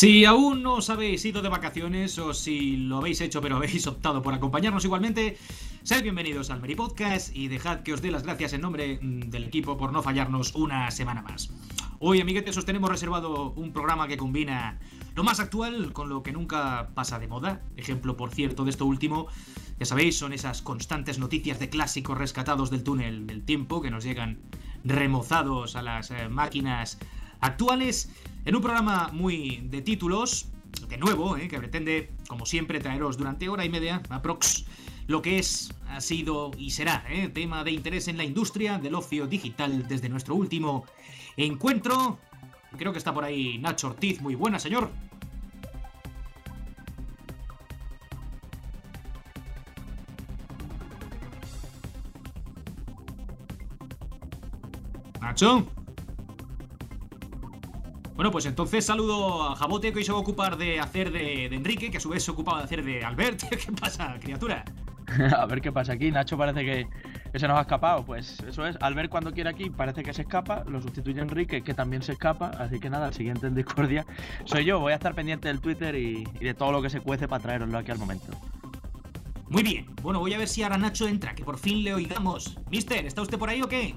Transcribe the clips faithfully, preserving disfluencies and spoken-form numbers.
Si aún no os habéis ido de vacaciones o si lo habéis hecho pero habéis optado por acompañarnos igualmente, sed bienvenidos al Meri Podcast y dejad que os dé las gracias en nombre del equipo por no fallarnos una semana más. Hoy, amiguetes, os tenemos reservado un programa que combina lo más actual con lo que nunca pasa de moda. Ejemplo, por cierto, de esto último, ya sabéis, son esas constantes noticias de clásicos rescatados del túnel del tiempo que nos llegan remozados a las eh, máquinas actuales, en un programa muy de títulos, de nuevo, eh, que pretende, como siempre, traeros durante hora y media, aprox, lo que es, ha sido y será eh, tema de interés en la industria del ocio digital desde nuestro último encuentro. Creo que está por ahí Nacho Ortiz. Muy buena, señor. Nacho. Bueno, pues entonces saludo a Jabote, que hoy se va a ocupar de hacer de, de Enrique, que a su vez se ocupaba de hacer de Albert. ¿Qué pasa, criatura? A ver qué pasa aquí. Nacho parece que, que se nos ha escapado. Pues eso es. Albert, cuando quiere aquí, parece que se escapa. Lo sustituye Enrique, que también se escapa. Así que nada, el siguiente en discordia soy yo. Voy a estar pendiente del Twitter y, y de todo lo que se cuece para traeroslo aquí al momento. Muy bien. Bueno, voy a ver si ahora Nacho entra, que por fin le oigamos. Mister, ¿está usted por ahí o qué?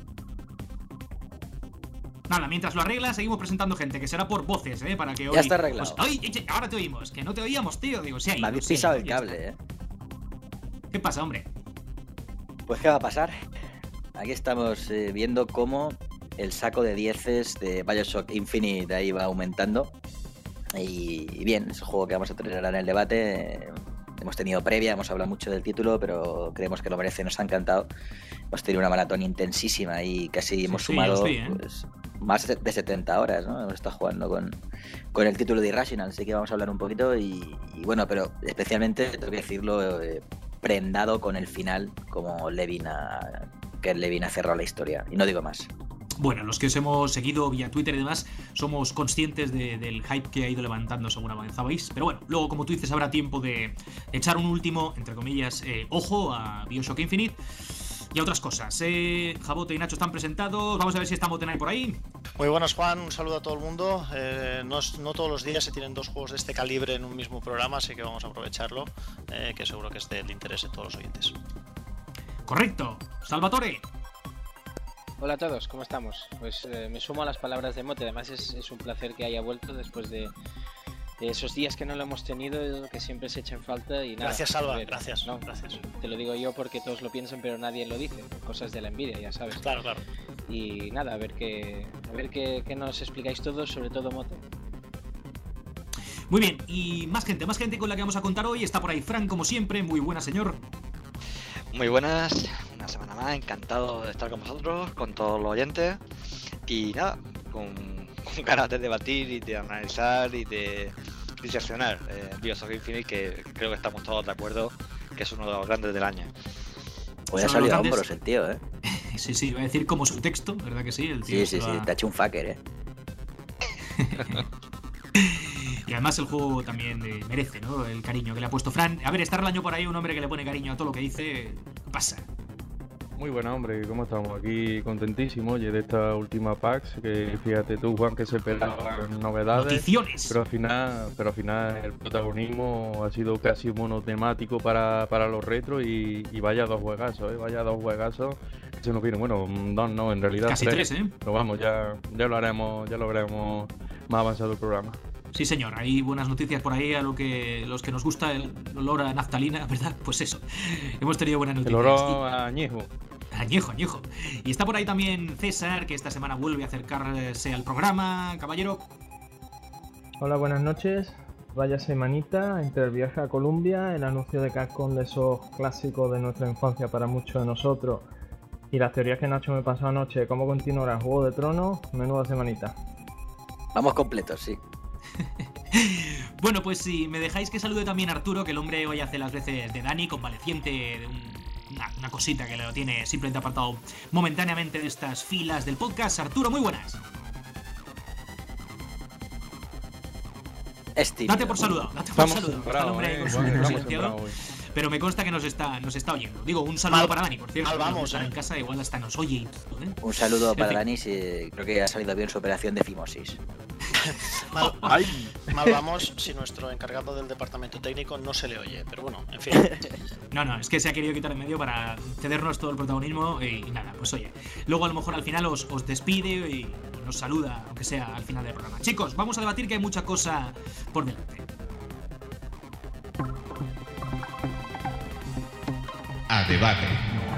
Nada, mientras lo arregla, seguimos presentando gente, que será por voces, ¿eh? Para que hoy... Ya está arreglado. Pues, ¡ay! Ahora te oímos, que no te oíamos, tío. Digo, sí, me habéis pisado el cable, ¿eh? ¿Qué pasa, hombre? Pues, ¿qué va a pasar? Aquí estamos eh, viendo cómo el saco de dieces de BioShock Infinite ahí va aumentando. Y, y bien, es un juego que vamos a tener ahora en el debate. Eh, hemos tenido previa, hemos hablado mucho del título, pero creemos que lo merece, nos ha encantado. Hemos tenido una maratón intensísima y casi hemos sí, sumado sí, ¿eh? pues, más de setenta horas, ¿no? Hemos estado jugando con, con el título de Irrational, así que vamos a hablar un poquito y, y bueno, pero especialmente, tengo que decirlo, eh, prendado con el final, como Levin ha, que Levin ha cerrado la historia, y no digo más. Bueno, los que os hemos seguido vía Twitter y demás, somos conscientes de, del hype que ha ido levantando según avanzabais. Pero bueno, luego, como tú dices, habrá tiempo de echar un último, entre comillas, eh, ojo a BioShock Infinite y a otras cosas. Eh, Jabote y Nacho están presentados. Vamos a ver si está Motenay por ahí. Muy buenas, Juan. Un saludo a todo el mundo. Eh, no, no todos los días se tienen dos juegos de este calibre en un mismo programa, así que vamos a aprovecharlo, eh, que seguro que es del interés de todos los oyentes. Correcto. Salvatore. Hola a todos, ¿cómo estamos? Pues eh, me sumo a las palabras de Mote. Además es, es un placer que haya vuelto después de, de esos días que no lo hemos tenido, que siempre se echen falta y nada. Gracias, Salva, ver, gracias, no, gracias. Te lo digo yo porque todos lo piensan pero nadie lo dice, cosas de la envidia, ya sabes. Claro, claro. Y nada, a ver qué, a ver qué, qué nos explicáis todos, sobre todo Mote. Muy bien, y más gente, más gente con la que vamos a contar hoy. Está por ahí Fran, como siempre. Muy buena, señor. Muy buenas, una semana más, encantado de estar con vosotros, con todos los oyentes y nada, con, con ganas de debatir y de analizar y de diseccionar eh, BioShock Infinite, que creo que estamos todos de acuerdo que es uno de los grandes del año. Pues ha salido a hombros el tío, ¿eh? Sí, sí, iba a decir como su texto, ¿verdad que sí? El tío sí, sí, va... sí, te ha hecho un fucker, ¿eh? Y además el juego también eh, merece, ¿no? El cariño que le ha puesto Fran. A ver, está Relaño por ahí, un hombre que le pone cariño a todo lo que dice. ¿Qué pasa? Muy buena, hombre, ¿cómo estamos? Aquí contentísimos, oye, de esta última PAX, que fíjate tú, Juan, que se esperaban novedades. Noticiones. Pero al final, pero al final el protagonismo ha sido casi monotemático para, para los retros y, y vaya dos juegazos, ¿eh? Vaya dos juegazos. Se nos viene, bueno, dos no, en realidad casi tres, tres, ¿eh? Pero vamos, ya, ya lo haremos, ya lo veremos más avanzado el programa. Sí, señor, hay buenas noticias por ahí a lo que los que nos gusta el olor a naftalina, ¿verdad? Pues eso, hemos tenido buenas noticias. El olor a añejo. Añejo, añejo. Y está por ahí también César, que esta semana vuelve a acercarse al programa. Caballero. Hola, buenas noches. Vaya semanita entre el viaje a Colombia, el anuncio de Capcom de esos clásicos de nuestra infancia para muchos de nosotros y las teorías que Nacho me pasó anoche, cómo continuará el Juego de Tronos, menuda semanita. Vamos completos, sí. Bueno, pues si me dejáis que salude también a Arturo, que el hombre hoy hace las veces de Dani, convaleciente de un, una, una cosita que lo tiene simplemente apartado momentáneamente de estas filas del podcast. Arturo, muy buenas. Estim. Date por saludado, date por Estamos saludado. sembrados, Al hombre eh, con su Juan, estamos silenciado. sembrados. Pero me consta que nos está, nos está oyendo. Digo, un saludo Mal, para Dani, por cierto. mal vamos, estar eh. en casa, igual hasta nos oye y todo, ¿eh? Un saludo En para fin. Dani, si creo que ha salido bien su operación de fimosis. Mal, ¡Ay! mal vamos si nuestro encargado del departamento técnico no se le oye, pero bueno, en fin. No, no, es que se ha querido quitar en medio para cedernos todo el protagonismo y, y nada, pues oye, luego a lo mejor al final os, os despide y nos saluda, aunque sea al final del programa. Chicos, vamos a debatir que hay mucha cosa por delante. A debate.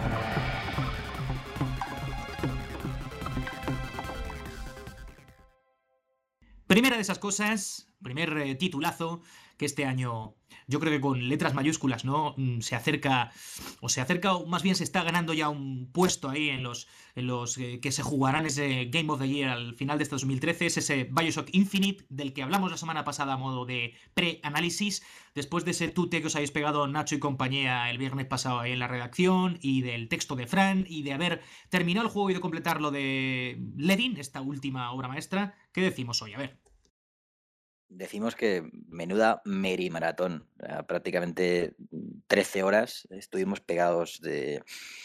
Primera de esas cosas, primer eh, titulazo que este año, yo creo que con letras mayúsculas, ¿no? Mm, Se acerca, o se acerca, o más bien se está ganando ya un puesto ahí en los, en los eh, que se jugarán ese Game of the Year al final de este dos mil trece, es ese BioShock Infinite, del que hablamos la semana pasada a modo de pre-análisis, después de ese tute que os habéis pegado Nacho y compañía el viernes pasado ahí en la redacción, y del texto de Fran, y de haber terminado el juego y de completar lo de Levin, esta última obra maestra. ¿Qué decimos hoy? A ver. Decimos que menuda meri maratón, prácticamente trece horas estuvimos pegados de,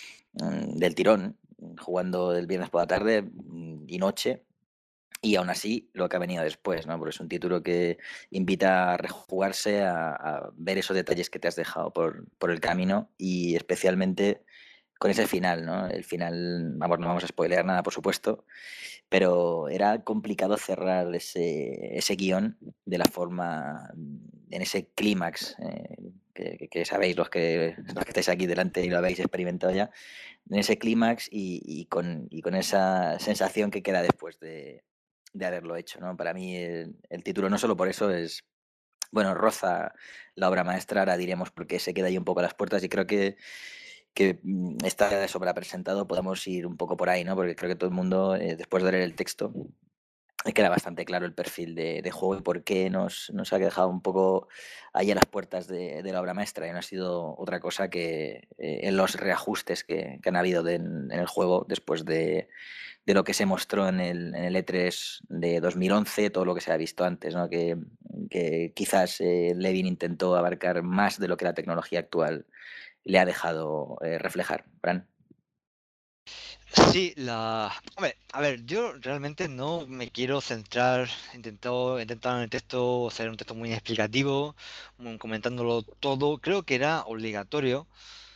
del tirón, jugando el viernes por la tarde y noche, y aún así lo que ha venido después, ¿no? Porque es un título que invita a rejugarse, a, a ver esos detalles que te has dejado por, por el camino, y especialmente con ese final, ¿no? El final, vamos, no vamos a spoilear nada, por supuesto, pero era complicado cerrar ese, ese guión de la forma, en ese clímax, eh, que, que, que sabéis los que, los que estáis aquí delante y lo habéis experimentado ya, en ese clímax y, y, con, y con esa sensación que queda después de, de haberlo hecho, ¿no? Para mí el, el título, no solo por eso, es, bueno, roza la obra maestra, ahora diremos porque se queda ahí un poco a las puertas, y creo que que está sobrepresentado, podemos ir un poco por ahí, ¿no? Porque creo que todo el mundo, eh, después de leer el texto, queda bastante claro el perfil de, de juego y por qué nos, nos ha dejado un poco ahí a las puertas de, de la obra maestra, y no ha sido otra cosa que eh, en los reajustes que, que han habido de, en el juego después de, de lo que se mostró en el, en el E tres de dos mil once, todo lo que se ha visto antes, ¿no? Que, que quizás eh, Levin intentó abarcar más de lo que la tecnología actual le ha dejado eh, reflejar. Fran. Sí, la... Hombre, a ver, yo realmente no me quiero centrar, intento, intentado en el texto hacer un texto muy explicativo, muy- comentándolo todo. Creo que era obligatorio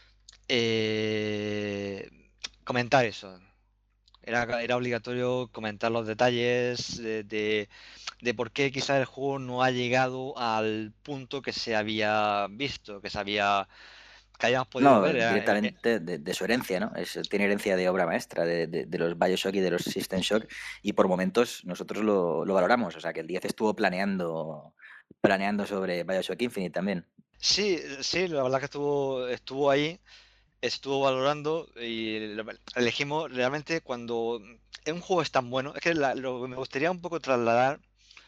eh, comentar eso. Era, era obligatorio comentar los detalles de, de, de por qué quizás el juego no ha llegado al punto que se había visto, que se había, que hayamos podido No, ver. Era- era- directamente de, de su herencia, ¿no? Es, tiene herencia de obra maestra, de, de- de los BioShock y de los System Shock, y por momentos nosotros lo, lo valoramos. O sea, que el diez estuvo planeando, planeando sobre BioShock Infinite también. Sí, sí, la verdad que estuvo, estuvo ahí, estuvo valorando y lo- elegimos realmente cuando un juego es tan bueno. Es que la- lo que me gustaría un poco trasladar,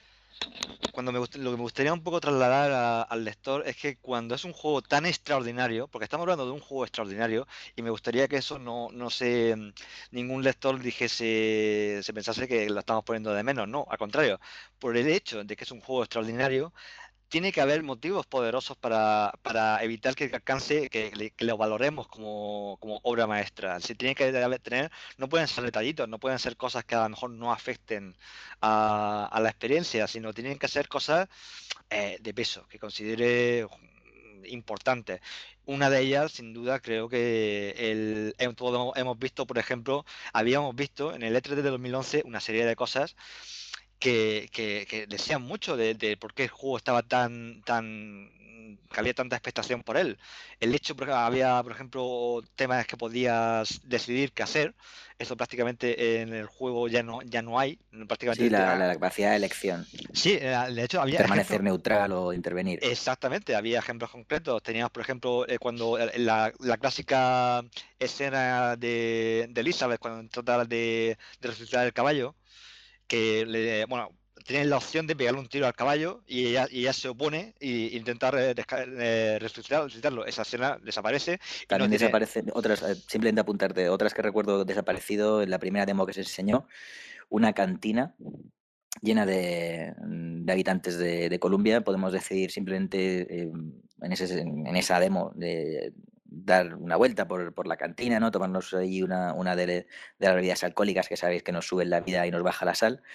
cuando me gust- lo que me gustaría un poco trasladar a- al lector es que cuando es un juego tan extraordinario, porque estamos hablando de un juego extraordinario, y me gustaría que eso no, no se, ningún lector dijese, se pensase que lo estamos poniendo de menos, no, al contrario, por el hecho de que es un juego extraordinario tiene que haber motivos poderosos para, para evitar que alcance, que, le- que lo valoremos como, como obra maestra. Si tiene que haber- tener, no pueden ser detallitos, no pueden ser cosas que a lo mejor no afecten a, a la experiencia, sino tienen que ser cosas eh, de peso, que considere mm, importantes. Una de ellas, sin duda, creo que el, em- todos hemos visto, por ejemplo, habíamos visto en el E tres de dos mil once una serie de cosas que, que, que decían mucho de, de por qué el juego estaba tan, tan, que había tanta expectación por él. El hecho, por ejemplo, había, por ejemplo, temas que podías decidir qué hacer. Eso prácticamente en el juego ya no, ya no hay. Sí, Prácticamente, te- la, ah, la capacidad de elección, sí, eh, de hecho había ejemplos. permanecer neutral o intervenir. Exactamente, había ejemplos concretos. Teníamos, por ejemplo, eh, cuando el- la, la clásica escena de, de Elizabeth cuando trata de, de resucitar el caballo, que le, bueno, tienen la opción de pegarle un tiro al caballo y ella, y ella se opone e intenta re- resca- eh, resucitar- resucitarlo. Esa escena desaparece y no También tiene. desaparecen otras, eh, simplemente apuntarte, otras que recuerdo desaparecido en la primera demo que se enseñó, una cantina llena de, de habitantes de, de Colombia. Podemos decidir simplemente eh, en, ese, en esa demo de dar una vuelta por, por la cantina, ¿no? Tomarnos ahí una, una de, de las bebidas alcohólicas que sabéis que nos suben la vida y nos baja la sal.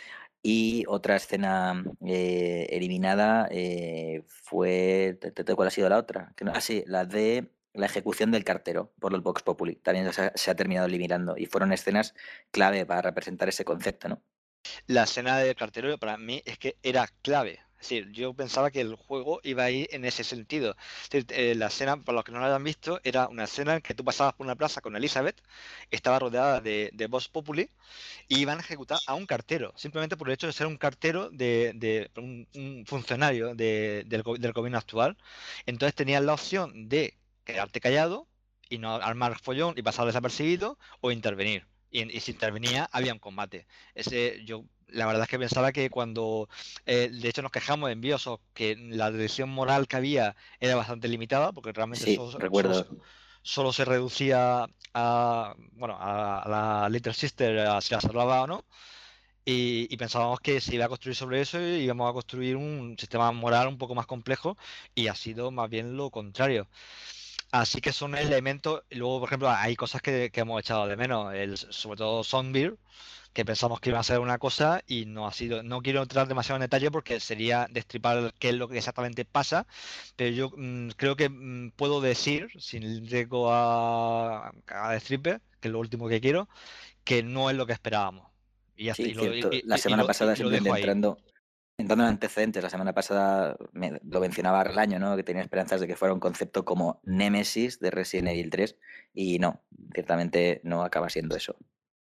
Y otra escena eh, eliminada eh, fue... ¿te- te- ¿Cuál ha sido la otra? Que no- ah, sí, la de la ejecución del cartero por el Vox Populi. También se ha, se ha terminado eliminando. Y fueron escenas clave para representar ese concepto, ¿no? La escena del cartero para mí es que era clave. Es decir, yo pensaba que el juego iba a ir en ese sentido. Es decir, eh, la escena, para los que no la hayan visto, era una escena en que tú pasabas por una plaza con Elizabeth, estaba rodeada de, de Vox Populi, y iban a ejecutar a un cartero, simplemente por el hecho de ser un cartero de, de un, un funcionario de- del, go- del gobierno actual. Entonces tenías la opción de quedarte callado y no armar follón y pasar desapercibido, o intervenir. Y, y si intervenía, había un combate. Ese, yo la verdad es que pensaba que cuando, eh, de hecho nos quejamos en Bioshock, que la dirección moral que había era bastante limitada, porque realmente Sí, solo, solo, recuerdo. solo se reducía a, bueno, a, a la Little Sister, a si la salvaba o no, y, y pensábamos que se iba a construir sobre eso y íbamos a construir un sistema moral un poco más complejo, y ha sido más bien lo contrario. Así que son elementos, y luego por ejemplo hay cosas que, que hemos echado de menos, el, sobre todo Zombie, que pensamos que iba a ser una cosa y no ha sido. No quiero entrar demasiado en detalle porque sería destripar qué es lo que exactamente pasa, pero yo mm, creo que mm, puedo decir, sin riesgo a, a destripe, que es lo último que quiero, que no es lo que esperábamos. Y ya está, Sí, y lo, y, cierto. y- La y semana lo, pasada, y lo simplemente dejo ahí. entrando, entrando en antecedentes, la semana pasada me- lo mencionaba Arlaño, ¿no? Que tenía esperanzas de que fuera un concepto como Némesis de Resident Evil tres, y no, ciertamente no acaba siendo eso.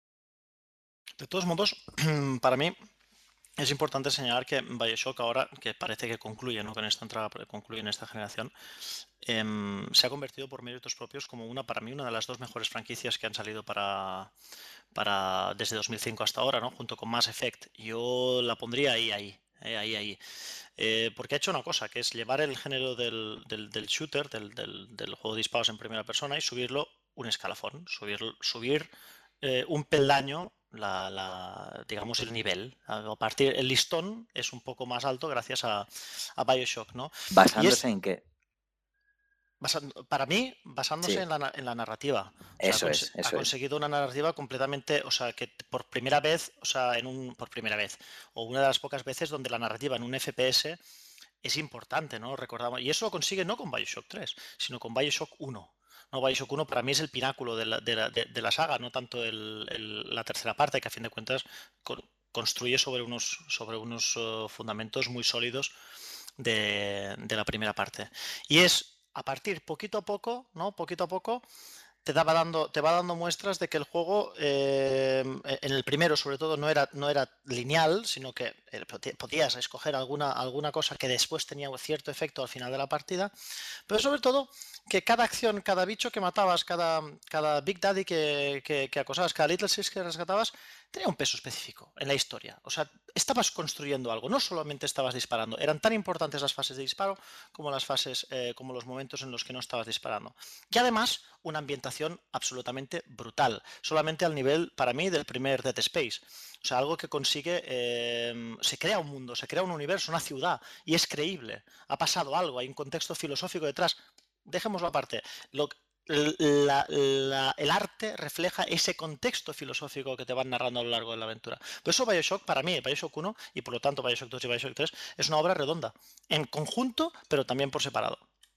De todos modos, para mí es importante señalar que BioShock ahora, que parece que concluye, ¿no? Con esta entrada, concluye en esta generación, em, se ha convertido por méritos propios como una, para mí, una de las dos mejores franquicias que han salido para, para desde dos mil cinco hasta ahora, ¿no? Junto con Mass Effect. Yo la pondría ahí, ahí, eh, ahí, ahí. Eh, porque ha hecho una cosa, que es llevar el género del, del- del shooter, del, del- del juego de disparos en primera persona, y subirlo un escalafón, subir, subir eh, un peldaño, la, la- digamos, el nivel. A partir, el listón es un poco más alto gracias a, a BioShock, ¿no? Y ¿Basándose es, en qué? basando- para mí, basándose Sí, en la, na- en la narrativa. O sea, ha, eso conse- es, ha eso es. conseguido una narrativa completamente, o sea, que por primera vez, o sea, en un, por primera vez, o una de las pocas veces donde la narrativa en un F P S es importante, ¿no? Recordamos, y eso lo consigue no con BioShock tres, sino con BioShock uno. No, BioShock uno para mí es el pináculo de la, de la, de, de la saga, no tanto el, el, la tercera parte, que a fin de cuentas con, construye sobre unos, sobre unos uh, fundamentos muy sólidos de, de, la primera parte. Y es a partir, poquito a poco, ¿no? Poquito a poco, te, daba dando, te va dando muestras de que el juego, eh, en el primero sobre todo, no era, no era lineal, sino que podías escoger alguna, alguna cosa que después tenía cierto efecto al final de la partida, pero sobre todo que cada acción, cada bicho que matabas, cada, cada Big Daddy que, que, que acosabas, cada Little Six que rescatabas, tenía un peso específico en la historia. O sea, estabas construyendo algo, no solamente estabas disparando. Eran tan importantes las fases de disparo como las fases, eh, como los momentos en los que no estabas disparando. Y además, una ambientación absolutamente brutal, solamente al nivel, para mí, del primer Dead Space. O sea, algo que consigue, eh, se crea un mundo, se crea un universo, una ciudad, y es creíble. Ha pasado algo, hay un contexto filosófico detrás. Dejémoslo aparte. Lo, la, la, el arte refleja ese contexto filosófico que te van narrando a lo largo de la aventura. Por eso BioShock, para mí, BioShock uno, y por lo tanto BioShock dos y BioShock tres, es una obra redonda, en conjunto, pero también por separado.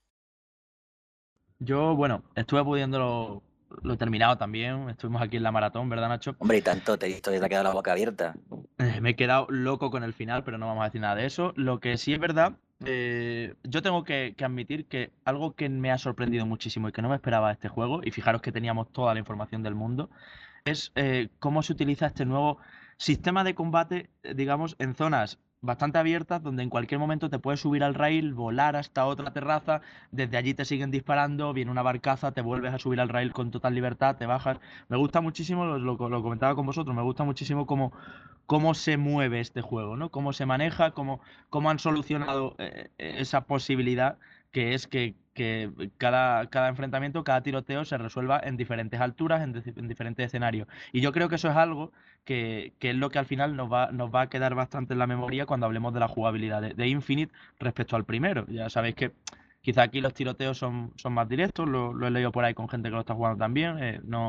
Yo, bueno, estuve pudiéndolo, lo he terminado también, estuvimos aquí en la maratón, ¿verdad, Nacho? Hombre, y tanto, te he visto que te ha quedado la boca abierta. Eh, me he quedado loco con el final, pero no vamos a decir nada de eso. Lo que sí es verdad, eh, yo tengo que, que admitir que algo que me ha sorprendido muchísimo y que no me esperaba de este juego, y fijaros que teníamos toda la información del mundo, es eh, cómo se utiliza este nuevo sistema de combate, eh, digamos, en zonas bastante abiertas, donde en cualquier momento te puedes subir al rail, volar hasta otra terraza, desde allí te siguen disparando, viene una barcaza, te vuelves a subir al rail con total libertad, te bajas. Me gusta muchísimo, lo, lo- lo comentaba con vosotros, me gusta muchísimo cómo, cómo se mueve este juego, ¿no? Cómo se maneja, cómo, cómo han solucionado eh, esa posibilidad que es que, que cada, cada enfrentamiento, cada tiroteo se resuelva en diferentes alturas, en, de- en diferentes escenarios. Y yo creo que eso es algo que, que es lo que al final nos va, nos va a quedar bastante en la memoria cuando hablemos de la jugabilidad de, de Infinite respecto al primero. Ya sabéis que quizá aquí los tiroteos son, son más directos, lo, lo he leído por ahí con gente que lo está jugando también, eh, no,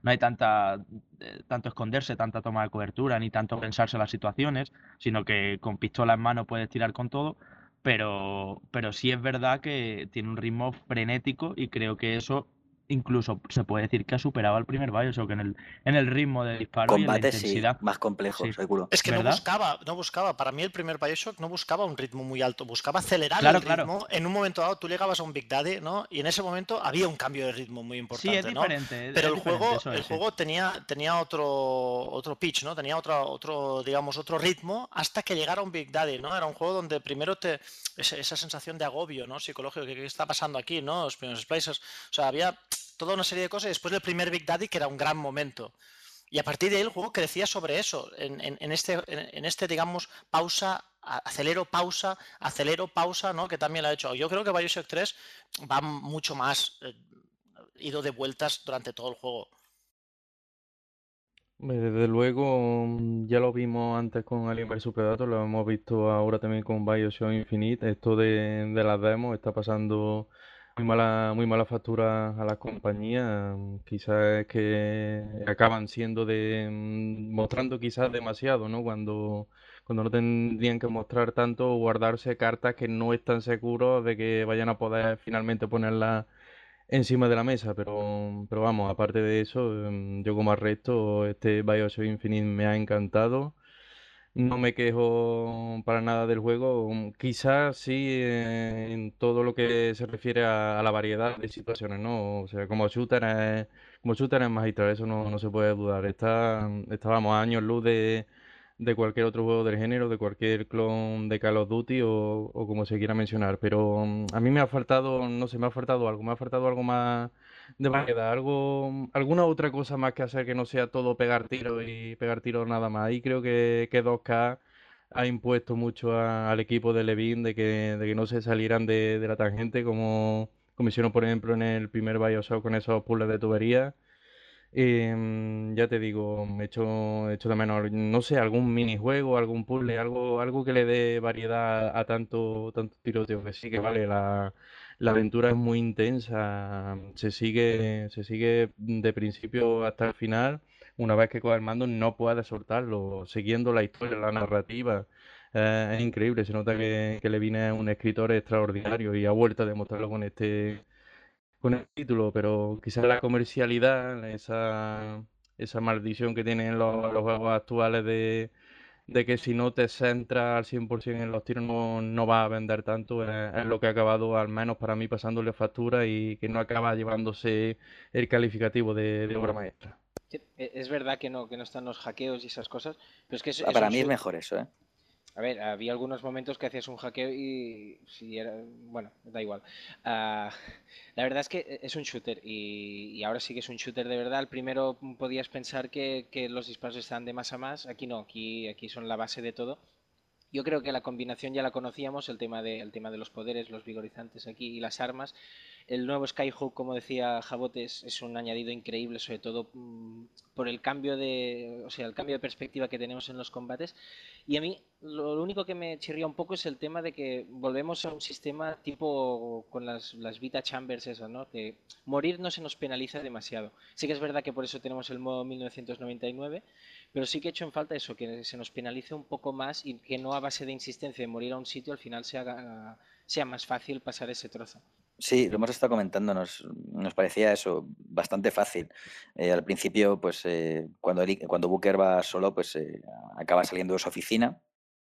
no hay tanta eh, tanto esconderse, tanta toma de cobertura, ni tanto pensarse las situaciones, sino que con pistola en mano puedes tirar con todo, pero, pero sí es verdad que tiene un ritmo frenético y creo que eso incluso se puede decir que ha superado al primer BioShock en el, en el ritmo de disparo y en la Combates sí, intensidad. más complejos, Sí. seguro. Es que no ¿Verdad? buscaba, no buscaba, para mí el primer Bioshock no buscaba un ritmo muy alto, buscaba acelerar Claro, el claro. ritmo. En un momento dado tú llegabas a un Big Daddy, ¿no? Y en ese momento había un cambio de ritmo muy Sí, es importante, ¿no? diferente, es, Pero es el diferente, juego, eso el es, sí. juego tenía, tenía otro, otro pitch, ¿no? Tenía otra, otro, digamos, otro ritmo hasta que llegara un Big Daddy, ¿no? Era un juego donde primero te esa, esa sensación de agobio, ¿no? Psicológico, ¿qué, qué está pasando aquí, ¿no? Los primeros splices, o sea, había toda una serie de cosas y después del primer Big Daddy que era un gran momento. Y a partir de ahí el juego crecía sobre eso, en, en, en este, en, en este, digamos, pausa, acelero, pausa, acelero, pausa, ¿no? Que también lo ha hecho. Yo creo que Bioshock tres va mucho más eh, ido de vueltas durante todo el juego. Desde luego, mm, ya lo vimos antes con Alien versus Predator, lo hemos visto ahora también con BioShock Infinite. Esto de, de las demos está pasando muy mala, muy mala factura a las compañías. mm, Quizás es que acaban siendo de mm, mostrando quizás demasiado, ¿no? Cuando, cuando no tendrían que mostrar tanto o guardarse cartas que no están seguros de que vayan a poder finalmente ponerlas encima de la mesa, pero, pero vamos, aparte de eso, em, yo como al resto, este BioShock Infinite me ha encantado. No me quejo para nada del juego. mm, Quizás sí eh, en todo lo que se refiere a, a la variedad de situaciones, ¿no? O sea, como shooter es, como shooter es magistral, eso no, no se puede dudar. Está, estábamos a años luz de, de cualquier otro juego del género, de cualquier clon de Call of Duty o, o como se quiera mencionar. Pero mm, a mí me ha faltado, no sé, me ha faltado algo, me ha faltado algo más de variedad, algo, alguna otra cosa más que hacer que no sea todo pegar tiros y pegar tiros nada más. Ahí creo que, que dos K ha impuesto mucho a- al equipo de Levine de que, de que no se salieran de, de la tangente como, como hicieron por ejemplo en el primer BioShock con esos puzzles de tubería. Em, ya te digo, me echo, echo de menos, no sé, algún minijuego, algún puzzle, algo, algo que le dé variedad a tanto, tanto tiroteo, que sí que vale, la, la aventura es muy intensa, se sigue, se sigue de principio hasta el final, una vez que coge el mando no puedes soltarlo, siguiendo la historia, la narrativa. Eh, es increíble, se nota que, que Levine es un escritor extraordinario y ha vuelto a demostrarlo con este con el título, pero quizás la comercialidad, esa, esa maldición que tienen los, los juegos actuales de, de que si no te centras al cien por ciento en los tiros no, no vas a vender tanto, es, es lo que ha acabado, al menos para mí, pasándole factura y que no acaba llevándose el calificativo de, de obra maestra. Sí, e- Es verdad que no, que no están los hackeos y esas cosas, pero es que es, Ah, es Para un mí es shoot- mejor eso, ¿eh? A ver, había algunos momentos que hacías un hackeo y si era, bueno, da igual. Ah, la verdad es que es un shooter y, y ahora sí que es un shooter de verdad. El primero podías pensar que, que los disparos estaban de más a más, aquí no, aquí, aquí son la base de todo. Yo creo que la combinación ya la conocíamos, el tema de, el tema de los poderes, los vigorizantes aquí y las armas. El nuevo Skyhook, como decía Jabote, es, es un añadido increíble, sobre todo mmm, por el cambio de, o sea, el cambio de perspectiva que tenemos en los combates. Y a mí lo único que me chirría un poco es el tema de que volvemos a un sistema tipo con las, las Vita Chambers esas, ¿no? Que morir no se nos penaliza demasiado. Sí que es verdad que por eso tenemos el modo mil novecientos noventa y nueve, pero sí que he hecho en falta eso, que se nos penalice un poco más y que no a base de insistencia de morir a un sitio al final se haga, sea más fácil pasar ese trozo. Sí, lo hemos estado comentando, nos, nos parecía eso bastante fácil. Eh, al principio, pues eh, cuando, Eli- cuando Booker va solo, pues eh, acaba saliendo de su oficina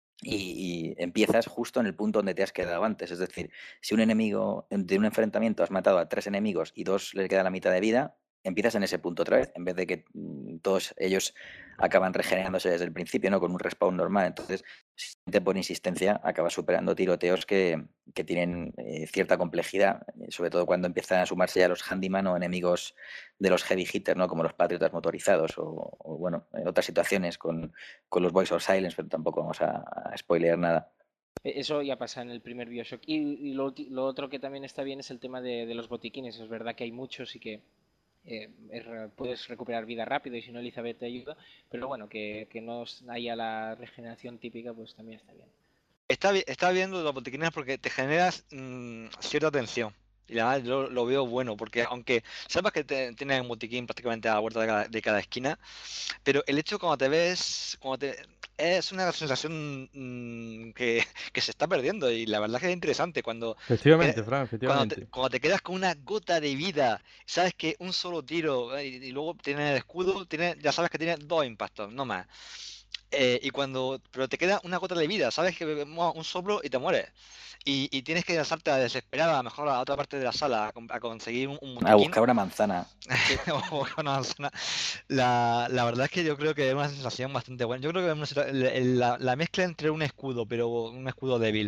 y, y empiezas justo en el punto donde te has quedado antes. Es decir, si un enemigo, de un enfrentamiento has matado a tres enemigos y dos les queda la mitad de vida, empiezas en ese punto otra vez, en vez de que mm, todos ellos acaban regenerándose desde el principio, ¿no? Con un respawn normal. Entonces, simplemente por insistencia, acabas superando tiroteos que, que tienen eh, cierta complejidad, eh, sobre todo cuando empiezan a sumarse ya los handyman o enemigos de los heavy hitters, ¿no? Como los patriotas motorizados o, o, bueno, en otras situaciones con, con los Voice of Silence, pero tampoco vamos a, a spoilear nada. Eso ya pasa en el primer Bioshock. Y, y lo, lo, otro que también está bien es el tema de, de los botiquines. Es verdad que hay muchos y que eh, es, puedes recuperar vida rápido y si no Elizabeth te ayuda, pero bueno, que, que no haya la regeneración típica, pues también está bien. Está, está viendo los botiquines porque te generas mmm, cierta tensión. Y además lo, lo veo bueno, porque aunque sepas que te, tienes un botiquín prácticamente a la vuelta de cada, de cada esquina, pero el hecho cuando te ves, cuando te, es una sensación mm, que, que se está perdiendo y la verdad es que es interesante cuando te, Efectivamente, queda- Fran, cuando te, efectivamente. cuando te quedas con una gota de vida, sabes que un solo tiro eh, y, y luego tienes el escudo, tienes, ya sabes que tienes dos impactos, no más. Eh, y cuando, pero te queda una gota de vida, sabes que mo- un soplo y te mueres. Y, y tienes que lanzarte a desesperada, a lo mejor a la otra parte de la sala, a, con- a conseguir un, un A botiquín. buscar una manzana. Sí. O con una manzana. La, la verdad es que yo creo que es una sensación bastante buena. Yo creo que es una situa- el- el- la, la mezcla entre un escudo, pero un escudo débil,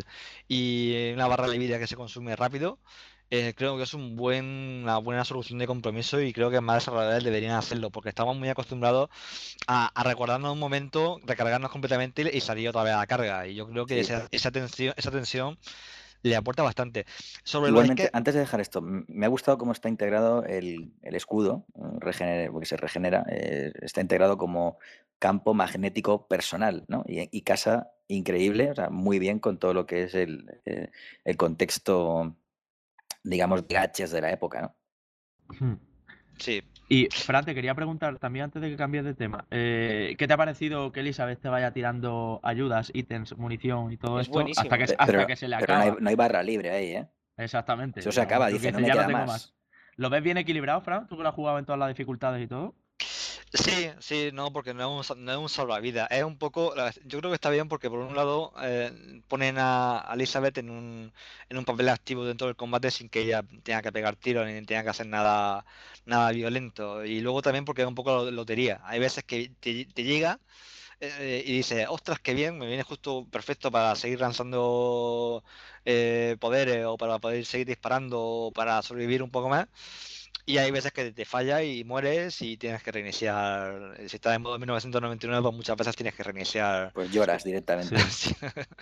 y una barra de vida que se consume rápido, eh, creo que es un buen, una buena solución de compromiso y creo que más desarrolladores deberían hacerlo, porque estamos muy acostumbrados a, a recordarnos un momento, recargarnos completamente y salir otra vez a la carga. Y yo creo que Sí. esa, esa tensión, esa tensión le aporta bastante. Sobre lo es Igualmente, que antes de dejar esto, m- me ha gustado cómo está integrado el, el escudo, eh, regenere- porque se regenera, eh, está integrado como campo magnético personal, ¿no? Y, y casa increíble, o sea, muy bien con todo lo que es el, eh, el contexto, digamos, de gaches de la época, ¿no? Hmm. sí. Y Fran, te quería preguntar también antes de que cambies de tema, eh, ¿qué te ha parecido que Elizabeth te vaya tirando ayudas, ítems, munición y todo Es esto hasta buenísimo. que, Pe- hasta Pero, que se le pero no hay, acaba? no hay barra libre ahí, ¿eh? Exactamente. Eso En se el acaba, momento que dice, no dice, me ya no queda tengo más. más. ¿Lo ves bien equilibrado, Fran? ¿Tú que lo has jugado en todas las dificultades y todo? Sí, sí, no, porque no es un, sa- no es un salvavidas, es un poco, la- yo creo que está bien porque por un lado eh, ponen a a Elizabeth en un, en un papel activo dentro del combate sin que ella tenga que pegar tiros ni tenga que hacer nada, nada violento, y luego también porque es un poco lo- lotería, hay veces que te, te llega eh, y dices, ostras, qué bien, me viene justo perfecto para seguir lanzando eh, poderes o para poder seguir disparando o para sobrevivir un poco más. Y hay veces que te falla y mueres y tienes que reiniciar. Si estás en modo mil novecientos noventa y nueve, pues muchas veces tienes que reiniciar. Pues lloras Sí. directamente. Sí.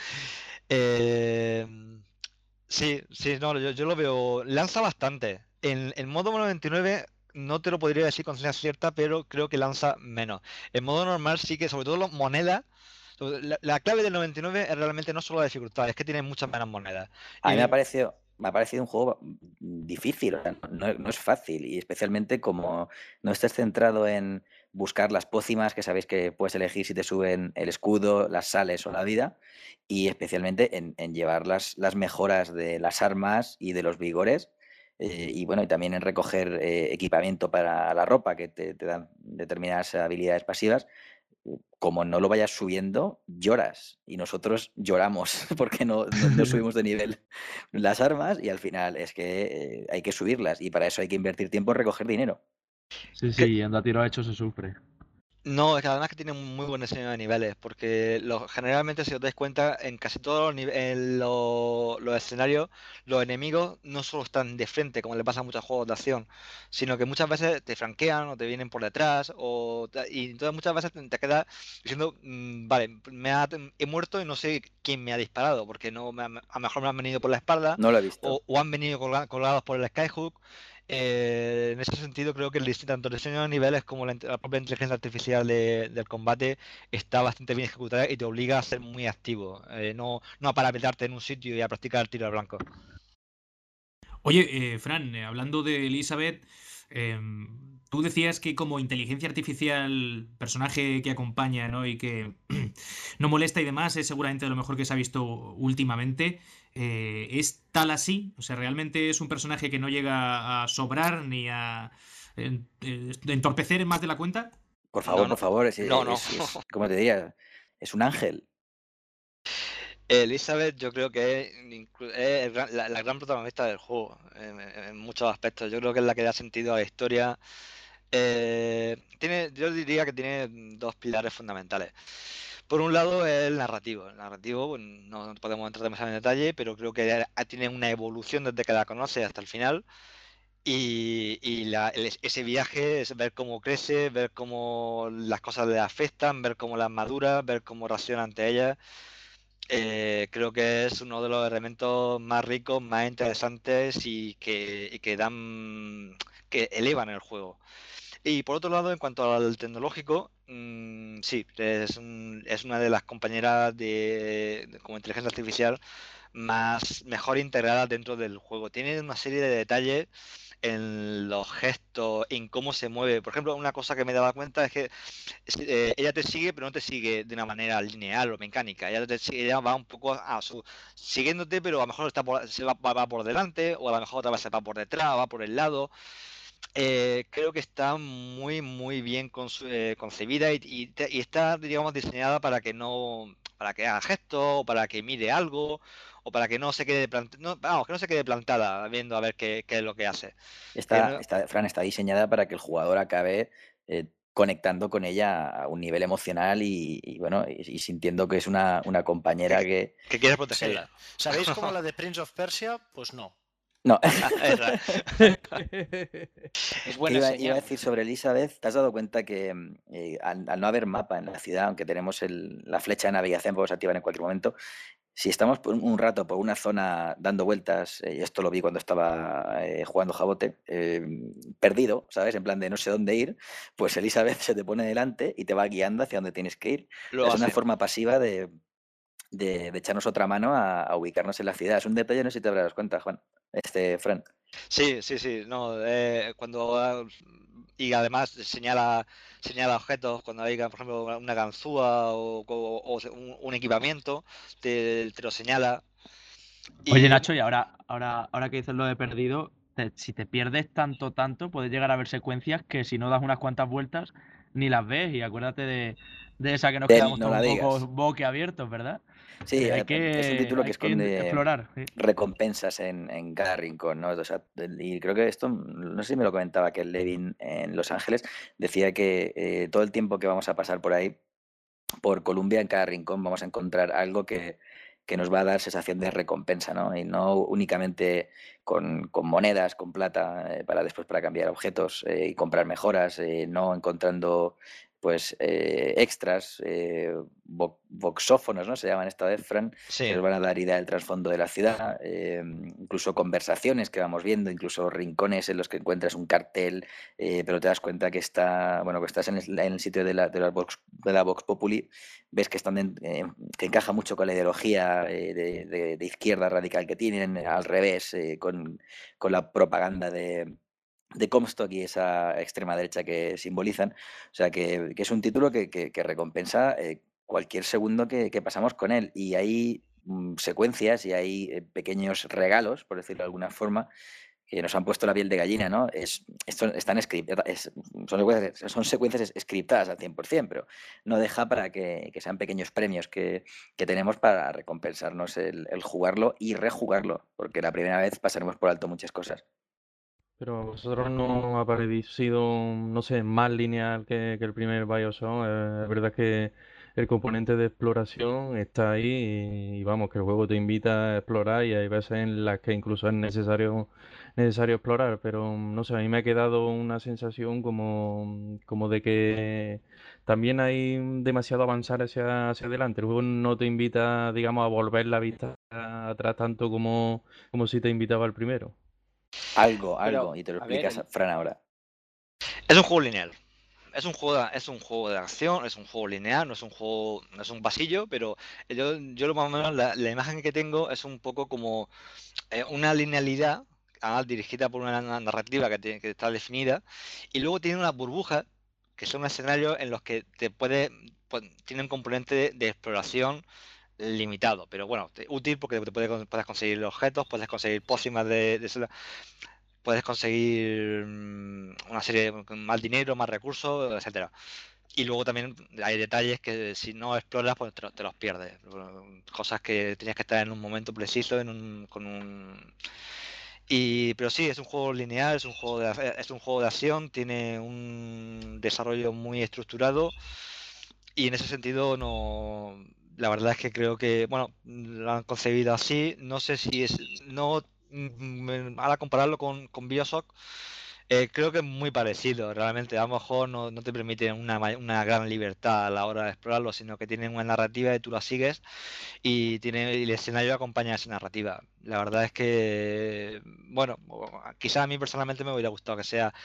Eh, sí, sí, no, yo, yo lo veo. Lanza bastante. En, en modo noventa y nueve no te lo podría decir con ciencia cierta, pero creo que lanza menos. En modo normal sí que, sobre todo las monedas. sobre- La, la clave del noventa y nueve es realmente no solo la dificultad, es que tiene muchas menos monedas. A mí me ha Y parecido, me ha parecido un juego mm, difícil, o sea, no, no es fácil, y especialmente como no estés centrado en buscar las pócimas, que sabéis que puedes elegir si te suben el escudo, las sales o la vida, y especialmente en, en llevar las, las mejoras de las armas y de los vigores, eh, y bueno, y también en recoger eh, equipamiento para la ropa, que te, te dan determinadas habilidades pasivas. Como no lo vayas subiendo, lloras. Y nosotros lloramos porque no, no, no subimos de nivel las armas, y al final es que eh, hay que subirlas, y para eso hay que invertir tiempo en recoger dinero. Sí, sí, yendo a tiro hecho se sufre. No, es que además que tiene un muy buen diseño de niveles, porque lo- generalmente si os dais cuenta, en casi todos los, nive- en lo- los escenarios, los enemigos no solo están de frente, como le pasa a muchos juegos de acción, sino que muchas veces te franquean o te vienen por detrás, o, ta- y entonces muchas veces te te quedas diciendo, "Mm, vale, me ha- he muerto y no sé quién me ha disparado, porque no me ha- a lo mejor me han venido por la espalda, No lo he o, visto. o han venido colga- colgados por el skyhook". Eh, en ese sentido, creo que el, dise- tanto el diseño de niveles como la, int- la propia inteligencia artificial de- del combate está bastante bien ejecutada y te obliga a ser muy activo, eh, no, no a parapetarte en un sitio y a practicar el tiro al blanco. Oye, eh, Fran, eh, hablando de Elizabeth, em, tú decías que como inteligencia artificial, personaje que acompaña, ¿no? Y que no molesta y demás, es seguramente lo mejor que se ha visto últimamente. Eh, ¿es tal así? O sea, ¿realmente es un personaje que no llega a sobrar ni a en- eh, entorpecer más de la cuenta? Por No, favor, no, por favor, es, no, no. es, es, ¿cómo te diría? Es un ángel. Elizabeth yo creo que es, inclu- es el gran- la, la gran protagonista del juego en, en muchos aspectos. Yo creo que es la que da sentido a la historia. Eh, tiene, yo diría que tiene dos pilares fundamentales. Por un lado es el narrativo. El narrativo, pues, no podemos entrar demasiado en detalle, pero creo que ha- tiene una evolución desde que la conoces hasta el final. Y, y la- el- ese viaje es ver cómo crece, ver cómo las cosas le afectan, ver cómo las madura, ver cómo reacciona ante ellas. Eh, creo que es uno de los elementos más ricos, más interesantes y que, y que dan, que elevan el juego. Y por otro lado, en cuanto al tecnológico, mm, sí, es, un- es una de las compañeras de, de- como inteligencia artificial más mejor integrada dentro del juego. Tiene una serie de detalles en los gestos, en cómo se mueve. Por ejemplo, una cosa que me daba cuenta es que eh, ella te sigue, pero no te sigue de una manera lineal o mecánica. Ella, te sigue, ella va un poco a su, siguiéndote, pero a lo mejor está por, se va, va por delante, o a lo mejor otra vez se va por detrás, va por el lado. Eh, creo que está muy muy bien consu- eh, concebida y, y te- y está, digamos, diseñada para que no para que haga gestos o para que mire algo o para que no se quede plant- no, vamos, que no se quede plantada viendo a ver qué, qué es lo que hace. Que Está, no- está, Fran, está diseñada para que el jugador acabe eh, conectando con ella a un nivel emocional y, y, bueno, y, y sintiendo que es una, una que, compañera que- que... que quiere Sí. protegerla. ¿Sabéis cómo la de Prince of Persia? Pues no. No, Esa. Es que buena iba, iba a señal. decir sobre Elizabeth, ¿te has dado cuenta que mm, eh, al, al no haber mapa en la ciudad, aunque tenemos el- la flecha de navegación, podemos activar en cualquier momento, si estamos por un, un rato por una zona dando vueltas, eh, y esto lo vi cuando estaba eh, jugando Jabote, eh, perdido, ¿sabes? En plan de no sé dónde ir, pues Elizabeth se te pone delante y te va guiando hacia donde tienes que ir. O sea, Lo es una hace. forma pasiva de, de- de echarnos otra mano a, a ubicarnos en la ciudad. Es un detalle, no sé si te habrás dado cuenta, Juan. Este, Fran. Sí, sí, sí, no, eh, cuando ah, y además señala señala objetos cuando hay, por ejemplo, una ganzúa o, o- o se- un, un equipamiento, te, te lo señala. Oye, Y Nacho, y ahora, ahora, ahora que dices lo de perdido, te- si te pierdes tanto, tanto, puede llegar a haber secuencias que si no das unas cuantas vueltas ni las ves. Y acuérdate de, de esa que nos Del, quedamos no todos la un poco digas. boquiabiertos, ¿verdad? Sí, Eh, hay eh, em, es un que, título que hay que in- esconde explorar. Sí. recompensas en, en cada rincón, ¿no? O sea, del- y creo que esto, no sé si me lo comentaba que Levin en Los Ángeles decía que eh, todo el tiempo que vamos a pasar por ahí, por Colombia, en cada rincón vamos a encontrar algo que, que nos va a dar sensación de recompensa, ¿no? Y no únicamente con, con monedas, con plata, eh, para después para cambiar objetos eh, y comprar mejoras, eh, no encontrando pues eh, extras, eh, vo- voxófonos, ¿no? Se llaman esta vez, Fran, sí, que nos van a dar idea del trasfondo de la ciudad, eh, incluso conversaciones que vamos viendo, incluso rincones en los que encuentras un cartel, eh, pero te das cuenta que está, bueno, que estás en el, en el sitio de la, de la Vox, de la Vox Populi, ves que están en- eh, que encaja mucho con la ideología eh, de, de- de izquierda radical que tienen, al revés, eh, con, con la propaganda de, de Comstock y esa extrema derecha que simbolizan. O sea, que, que es un título que, que- que recompensa eh, cualquier segundo que, que pasamos con él. Y hay mm, secuencias y hay eh, pequeños regalos, por decirlo de alguna forma, que nos han puesto la piel de gallina, ¿no? Es, esto, están scriptadas, son, secuencias, son secuencias scriptadas al cien por ciento, pero no deja para que, que sean pequeños premios que, que tenemos para recompensarnos el, el jugarlo y rejugarlo, porque la primera vez pasaremos por alto muchas cosas. Pero a vosotros no ha parecido, no sé, más lineal que, que el primer BioShock. Eh, es verdad que el componente de exploración está ahí y, y vamos, que el juego te invita a explorar y hay veces en las que incluso es necesario, necesario explorar. Pero no sé, a mí me ha quedado una sensación como, como de que también hay demasiado avanzar hacia, hacia adelante. El juego no te invita, digamos, a volver la vista atrás tanto como, como si te invitaba al primero. Algo, Pero, algo, y te lo a ver, explicas, el- Fran, ahora. es un juego lineal. Es un juego de, es un juego de acción, es un juego lineal, no es un juego, no es un pasillo, pero yo, yo lo más o menos la, la imagen que tengo es un poco como eh, una linealidad, además dirigida por una na- narrativa que, tiene- que está definida, y luego tiene unas burbujas, que son escenarios en los que te puede, pu- tienen un componente de, de exploración limitado, pero bueno, te- útil porque te puede, con- puedes conseguir objetos, puedes conseguir pócimas de, de sela- puedes conseguir mm, una serie de más dinero, más recursos, etcétera. Y luego también hay detalles que si no exploras, pues te, lo- te los pierdes. Cosas que tenías que estar en un momento preciso, en un, con un... Y, pero sí, es un juego lineal, es un juego de, ac- es un juego de acción, tiene un desarrollo muy estructurado y en ese sentido no... La verdad es que creo que, bueno, lo han concebido así. No sé si es... No, mm, ahora compararlo con, con BioShock, eh, creo que es muy parecido, realmente. A lo mejor no, no te permiten una, ma- una gran libertad a la hora de explorarlo, sino que tienen una narrativa y tú la sigues y, tiene, y el escenario acompaña esa narrativa. La verdad es que, bueno, quizás a mí personalmente me hubiera gustado que sea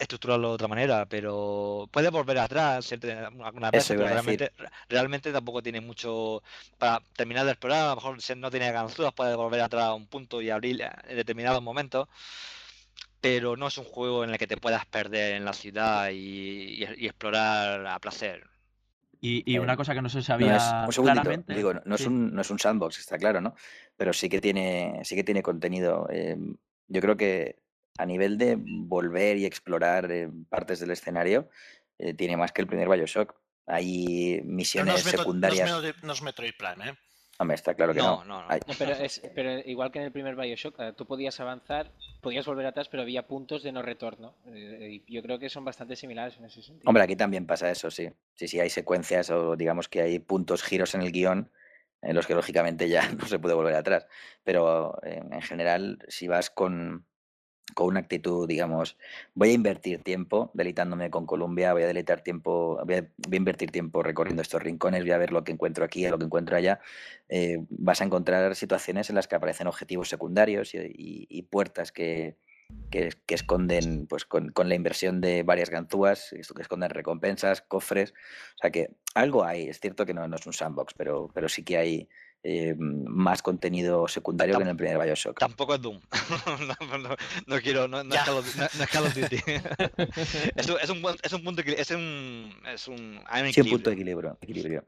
estructurarlo de otra manera, pero puede volver atrás siempre, algunas veces, Eso iba pero a decir. realmente, realmente tampoco tiene mucho para terminar de explorar. A lo mejor si no tiene ganzúas puede volver atrás a un punto y abrir en determinados momentos, pero no es un juego en el que te puedas perder en la ciudad y, y- y explorar a placer. Y, y Eh, una cosa que no se no es, sabía un segundito, claramente. digo, no, no es Sí. un, no es un sandbox, está claro, ¿no? Pero sí que tiene, sí que tiene contenido. eh, yo creo que a nivel de volver y explorar eh, partes del escenario, eh, tiene más que el primer BioShock. Hay Pero no es, misiones Metro- no es secundarias. Metroid- no es Metroid Prime, ¿eh? Hombre, está claro que No, no. no, no. Hay- No, pero, es, pero igual que en el primer Bioshock, eh, tú podías avanzar, podías volver atrás, pero había puntos de no retorno. Eh, y yo creo que son bastante similares en ese sentido. Hombre, aquí también pasa eso, sí. Sí, sí, hay secuencias o digamos que hay puntos, giros en el guión en los que lógicamente ya no se puede volver atrás. Pero eh, en general, si vas con, con una actitud, digamos, voy a invertir tiempo deleitándome con Colombia, voy a deleitar tiempo, voy a, voy a invertir tiempo recorriendo estos rincones, voy a ver lo que encuentro aquí, lo que encuentro allá, eh, vas a encontrar situaciones en las que aparecen objetivos secundarios y, y- y puertas que, que, que esconden, pues con, con la inversión de varias ganzúas, esto que esconden recompensas, cofres, o sea que algo hay, es cierto que no, no es un sandbox, pero, pero sí que hay eh, más contenido secundario que en el primer Bioshock. Tampoco es Doom. no, no- no quiero, no, no es Ya. Call of, no- no es Call of Duty. es, un, es, un, buen- es un punto, equili- es un, es un, hay un Sí, un punto de equilibrio. equilibrio. equilibrio.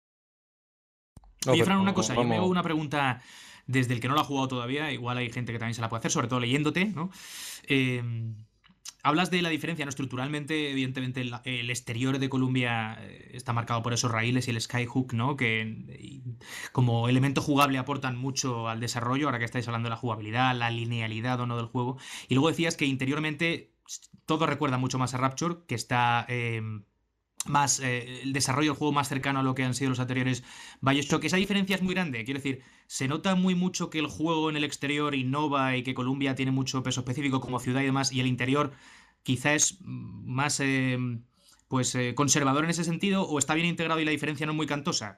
No, Oye, Fran, pero una cosa, yo me hago vamos. una pregunta desde el que no lo ha jugado todavía, igual hay gente que también se la puede hacer, sobre todo leyéndote, ¿no? Eh, hablas de la diferencia, ¿no? Estructuralmente, evidentemente, el, el exterior de Columbia eh, está marcado por esos raíles y el skyhook, ¿no? Que y como elemento jugable aportan mucho al desarrollo, ahora que estáis hablando de la jugabilidad, la linealidad o no del juego. Y luego decías que interiormente todo recuerda mucho más a Rapture, que está... eh, más eh, el desarrollo del juego más cercano a lo que han sido los anteriores BioShock. Esa diferencia es muy grande. Quiero decir, se nota muy mucho que el juego en el exterior innova y que Columbia tiene mucho peso específico como ciudad y demás, y el interior quizá es más eh, pues eh, conservador en ese sentido, o está bien integrado y la diferencia no es muy cantosa.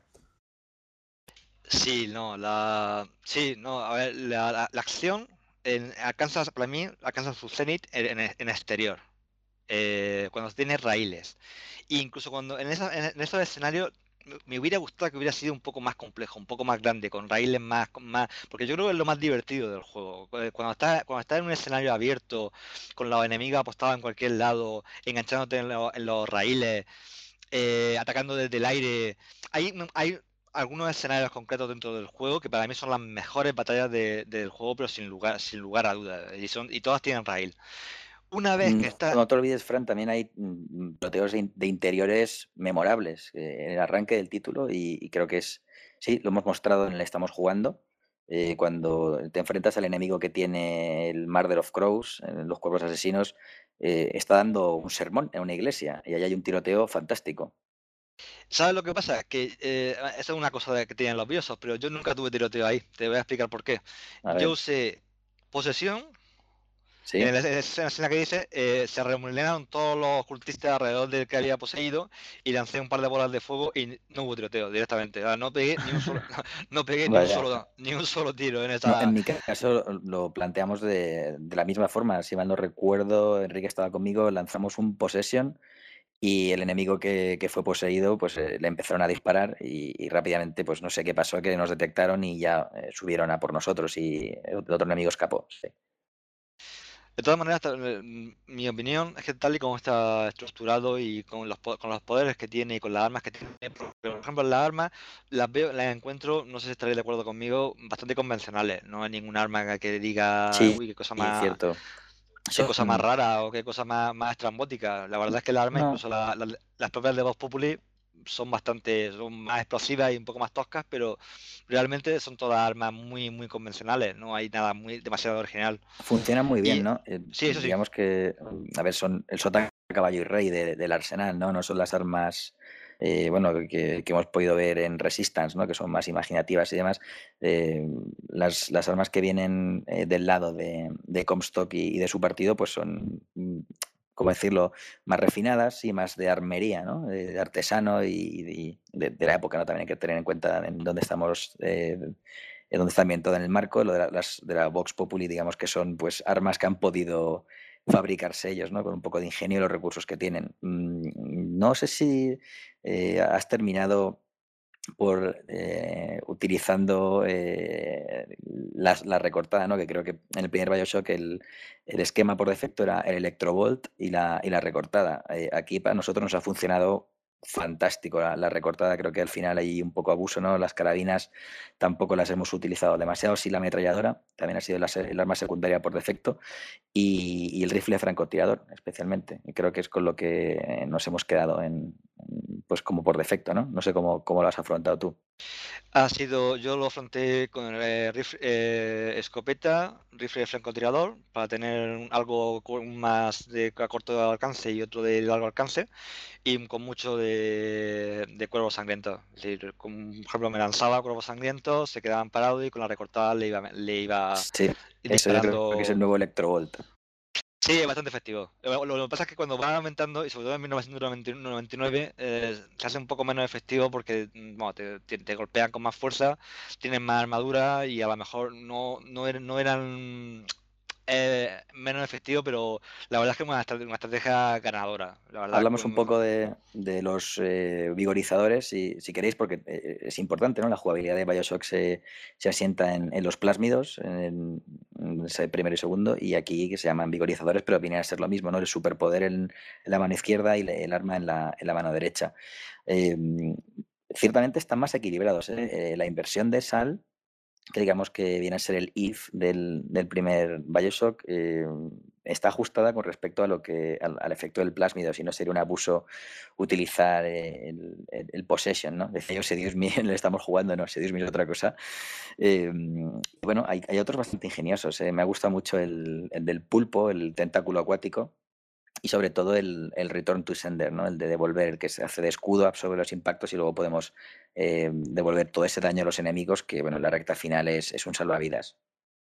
Sí, no, la, sí, no, a ver, la, la- la acción en, alcanza, para mí, alcanza su cenit en, en, en exterior, eh, cuando tiene raíles. E incluso cuando en, esa, en, en esos escenarios me me hubiera gustado que hubiera sido un poco más complejo, un poco más grande, con raíles más, con más, porque yo creo que es lo más divertido del juego. Eh, Cuando estás, cuando estás en un escenario abierto, con los enemigos apostados en cualquier lado, enganchándote en, lo- en los raíles, eh, atacando desde el aire. Hay, hay algunos escenarios concretos dentro del juego que para mí son las mejores batallas de- del juego, pero sin lugar, sin lugar a dudas. Y, son, y todas tienen raíl. Una vez que No, está. no te olvides, Fran, también hay mm, ploteos de, in- de interiores memorables eh, en el arranque del título y, y creo que es, sí, lo hemos mostrado en el Estamos Jugando, eh, cuando te enfrentas al enemigo que tiene el Murder of Crows, en los cuervos asesinos, eh, está dando un sermón en una iglesia y ahí hay un tiroteo fantástico. ¿Sabes lo que pasa? Que eh, esa es una cosa de- que tienen los biosos, pero yo nunca tuve tiroteo ahí. Te voy a explicar por qué. A Yo ver, usé posesión. En ¿sí? la escena escena que dice, eh, se remuneraron todos los cultistas alrededor del que había poseído y lancé un par de bolas de fuego y no hubo tiroteo directamente. O sea, no pegué ni un solo, no pegué ni un Vaya. solo, ni un solo tiro en No, esa. en mi caso lo planteamos de, de la misma forma. Si mal no recuerdo, Enrique estaba conmigo, lanzamos un possession y el enemigo que, que fue poseído, pues eh, le empezaron a disparar y, y rápidamente, pues no sé qué pasó, que nos detectaron y ya eh, subieron a por nosotros y el otro enemigo escapó. Sí. De todas maneras, ta- eh, mi opinión es que tal y como está estructurado y con los, po- con los poderes que tiene y con las armas que tiene, por por ejemplo, las armas las veo, las encuentro, no sé si estaréis de acuerdo conmigo, bastante convencionales. No hay ningún arma que que diga, Sí, uy, qué cosa y más, cierto. qué Son, cosa más rara o qué cosa más, más estrambótica. La verdad es que las armas, no, incluso la- la- las propias de Vox Populi, son bastante, son más explosivas y un poco más toscas, pero realmente son todas armas muy, muy convencionales. No hay nada muy demasiado original. funcionan muy bien, Y ¿no? Eh, sí, eso sí. digamos que, a ver, son el sota, caballo y rey de- del arsenal, ¿no? No son las armas, eh, bueno, que, que hemos podido ver en Resistance, ¿no? Que son más imaginativas y demás. Eh, las, las armas que vienen eh, del lado de, de Comstock y, y de su partido, pues son, mm, ¿cómo decirlo?, más refinadas y más de armería, ¿no? De, de artesano y, y de, de la época, ¿no? También hay que tener en cuenta en dónde estamos. Eh, eh, donde está ambientado en el marco, lo de la, las, de la Vox Populi, digamos que son pues armas que han podido fabricarse ellos, ¿no? Con un poco de ingenio y los recursos que tienen. Mm, No sé si eh, has terminado por eh, utilizando eh, la, la recortada, ¿no? Que creo que en el primer BioShock el, el esquema por defecto era el Electrovolt y la, y la recortada. Eh, aquí para nosotros nos ha funcionado fantástico la, la recortada, creo que al final hay un poco abuso, ¿no? Las carabinas tampoco las hemos utilizado demasiado, sí la ametralladora, también ha sido la, el arma secundaria por defecto, y, y el rifle francotirador especialmente, y creo que es con lo que nos hemos quedado en, pues como por defecto, ¿no? No sé cómo, cómo lo has afrontado tú. Ha sido, yo lo afronté con eh, rifle, eh, escopeta, rifle de francotirador, para tener algo con más de a corto alcance y otro de largo alcance, y con mucho de, de cuervo sangriento. Es decir, con, por ejemplo, me lanzaba cuervos sangrientos, se quedaban parados y con la recortada le iba, le iba Sí, eso yo creo que es el nuevo Electrovolt. Sí, es bastante efectivo. Lo, lo que pasa es que cuando va aumentando, y sobre todo en mil novecientos noventa y nueve, eh, se hace un poco menos efectivo porque bueno, te, te, te golpean con más fuerza, tienen más armadura y a lo mejor no, no, er, no eran eh, menos efectivos, pero la verdad es que es una estrategia, una estrategia ganadora. La verdad, Hablamos con... un poco de, de los eh, vigorizadores, si, si queréis, porque eh, es importante, ¿no? La jugabilidad de BioShock se, se asienta en, en los plásmidos, en, en ese primero y segundo, y aquí que se llaman vigorizadores, pero viene a ser lo mismo, ¿no? El superpoder en, en la mano izquierda y el arma en la, en la mano derecha. Eh, ciertamente están más equilibrados, ¿eh? Eh, la inversión de sal, que digamos que viene a ser el if del, del primer BioShock, eh, está ajustada con respecto a lo que al, al efecto del plásmido, si no sería un abuso utilizar el, el, el possession, ¿no? Decía yo, si Dios mío, le estamos jugando, no, si Dios mío es otra cosa. Eh, bueno, hay, hay otros bastante ingeniosos, eh. Me ha gustado mucho el, el del pulpo, el tentáculo acuático, y sobre todo el, el return to sender, ¿no? El de devolver, el que se hace de escudo, absorbe los impactos y luego podemos eh, devolver todo ese daño a los enemigos, que bueno, la recta final es, es un salvavidas.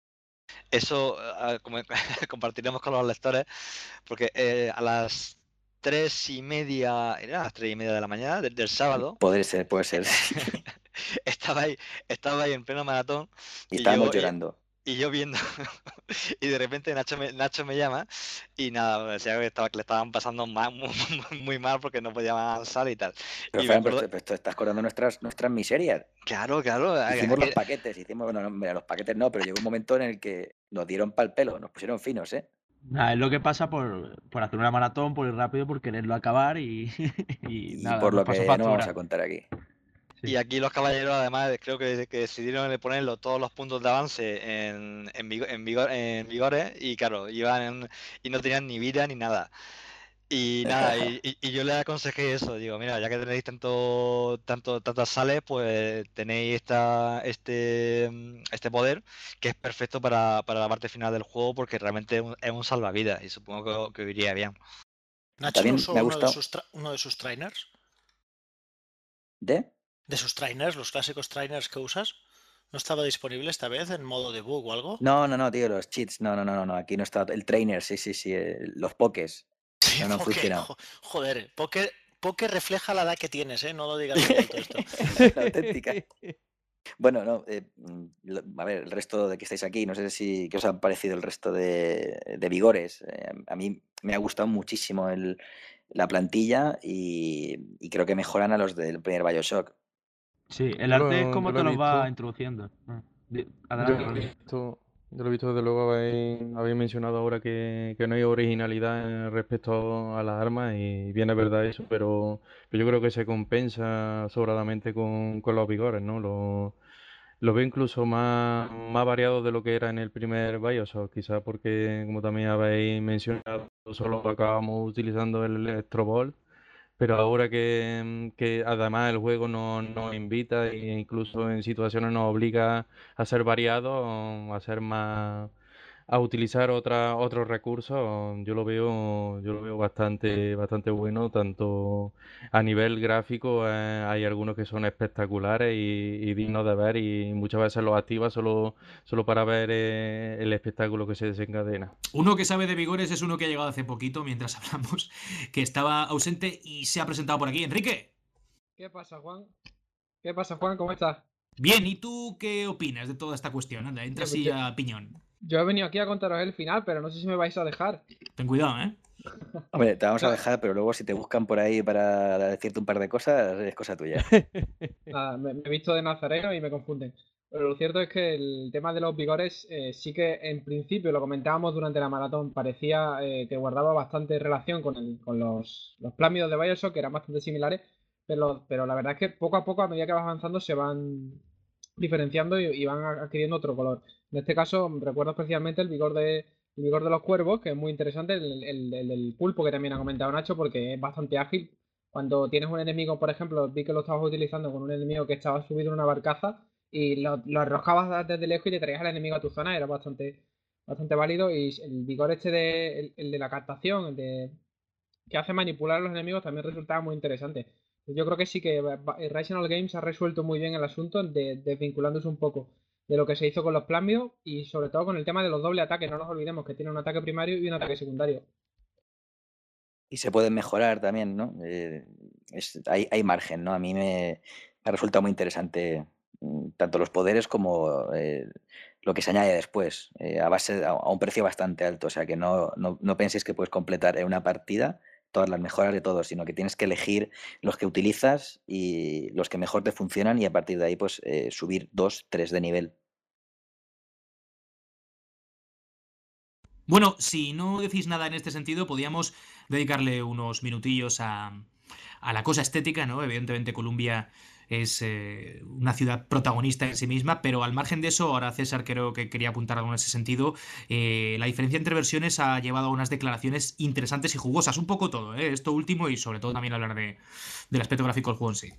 Eso uh, como, compartiremos con los lectores, porque eh, a las tres y media, era a las tres y media de la mañana del, del sábado. Puede ser, puede ser. estaba ahí, estaba ahí en pleno maratón. Y estábamos y yo, llorando. Y, y yo viendo, y de repente Nacho me, Nacho me llama y nada, me decía que, estaba, que le estaban pasando mal, muy, muy mal porque no podía avanzar y tal. Pero, y Fran, acuerdo... pero, pero esto estás acordando nuestras, nuestras miserias. Claro, claro. Hicimos aquel... los paquetes, hicimos, bueno, no, mira, los paquetes no, pero llegó un momento en el que nos dieron pal pelo, nos pusieron finos, ¿eh? Nada, es lo que pasa por, por hacer una maratón, por ir rápido, por quererlo acabar y, y, y nada, por nos lo pasó que factura. no vamos a contar aquí. Sí. Y aquí los caballeros además creo que, que decidieron ponerlo todos los puntos de avance en, en, vigor, en, vigor, en vigores y claro, iban en, y no tenían ni vida ni nada. Y nada, y, y, y yo le aconsejé eso, digo, mira, ya que tenéis tanto, tanto, tantas sales, pues tenéis esta, este, este poder que es perfecto para, para la parte final del juego porque realmente es un, es un salvavidas y supongo que, que iría bien. ¿Nacho También no usó me ha uno, de gustado. sus uno de sus trainers? ¿De? ¿De sus trainers, los clásicos trainers que usas? ¿No estaba disponible esta vez en modo debug o algo? No, no, no, tío, los cheats, no, no, no, no, aquí no está, el trainer, sí, sí, sí, los pokés. Sí, no, no han poke, funcionado. Joder, poke, poke refleja la edad que tienes, ¿eh? No lo digas muy alto esto. La auténtica. Bueno, no, eh, a ver, el resto de que estáis aquí, no sé si qué os ha parecido el resto de, de vigores. Eh, a mí me ha gustado muchísimo el, la plantilla y, y creo que mejoran a los del primer BioShock. Sí, el Yo arte lo- es como yo lo te he los va visto. introduciendo. Ah, di- Yo Adelante, lo he Rodri. visto, yo lo he visto desde luego, habéis, habéis mencionado ahora que, que no hay originalidad eh, respecto a las armas y bien es verdad eso, pero, pero yo creo que se compensa sobradamente con, con los vigores, ¿no? Lo, lo veo incluso más, más variado de lo que era en el primer BioShock, quizás porque, como también habéis mencionado, solo acabamos utilizando el Electrovolt. Pero ahora que, que además el juego nos, nos invita e incluso en situaciones nos obliga a ser variados, a ser más, a utilizar otra, otros recursos, yo lo veo, yo lo veo bastante, bastante bueno, tanto a nivel gráfico, eh, hay algunos que son espectaculares y, y dignos de ver y muchas veces los activas solo, solo para ver eh, el espectáculo que se desencadena. Uno que sabe de vigores es uno que ha llegado hace poquito, mientras hablamos, que estaba ausente y se ha presentado por aquí. ¡Enrique! ¿Qué pasa, Juan? ¿Qué pasa, Juan? ¿Cómo estás? Bien, ¿y tú qué opinas de toda esta cuestión? Anda, entra así a piñón. Yo he venido aquí a contaros el final, pero no sé si me vais a dejar. Ten cuidado, ¿eh? Hombre, te vamos a dejar, pero luego si te buscan por ahí para decirte un par de cosas, es cosa tuya. Nada, me, me he visto de nazareno y me confunden. Pero lo cierto es que el tema de los vigores eh, sí que en principio, lo comentábamos durante la maratón, parecía eh, que guardaba bastante relación con, el, con los, los plámidos de Bioshock, que eran bastante similares, pero, pero la verdad es que poco a poco, a medida que vas avanzando, se van diferenciando y, y van adquiriendo otro color. En este caso, recuerdo especialmente el vigor de, el vigor de los cuervos, que es muy interesante, el, el, el del pulpo que también ha comentado Nacho, porque es bastante ágil. Cuando tienes un enemigo, por ejemplo, vi que lo estabas utilizando con un enemigo que estaba subido en una barcaza y lo, lo arrojabas desde lejos y te traías al enemigo a tu zona, era bastante, bastante válido. Y el vigor este de, el, el de la captación, el de, que hace manipular a los enemigos, también resultaba muy interesante. Yo creo que sí que Rational Games ha resuelto muy bien el asunto, de, desvinculándose un poco de lo que se hizo con los plasmios y sobre todo con el tema de los doble ataques. No nos olvidemos que tiene un ataque primario y un ataque secundario. Y se pueden mejorar también, ¿no? Eh, es, hay, hay margen, ¿no? A mí me, me resulta muy interesante mm, tanto los poderes como eh, lo que se añade después, eh, a base a, a un precio bastante alto. O sea que no, no, no penséis que puedes completar en una partida todas las mejoras de todos, sino que tienes que elegir los que utilizas y los que mejor te funcionan y a partir de ahí pues eh, subir dos, tres de nivel. Bueno, si no decís nada en este sentido, podríamos dedicarle unos minutillos a, a la cosa estética, ¿no? Evidentemente Columbia es eh, una ciudad protagonista en sí misma, pero al margen de eso, ahora César creo que quería apuntar algo en ese sentido, eh, la diferencia entre versiones ha llevado a unas declaraciones interesantes y jugosas, un poco todo, ¿eh? Esto último y sobre todo también hablar de, del aspecto gráfico del juego en sí.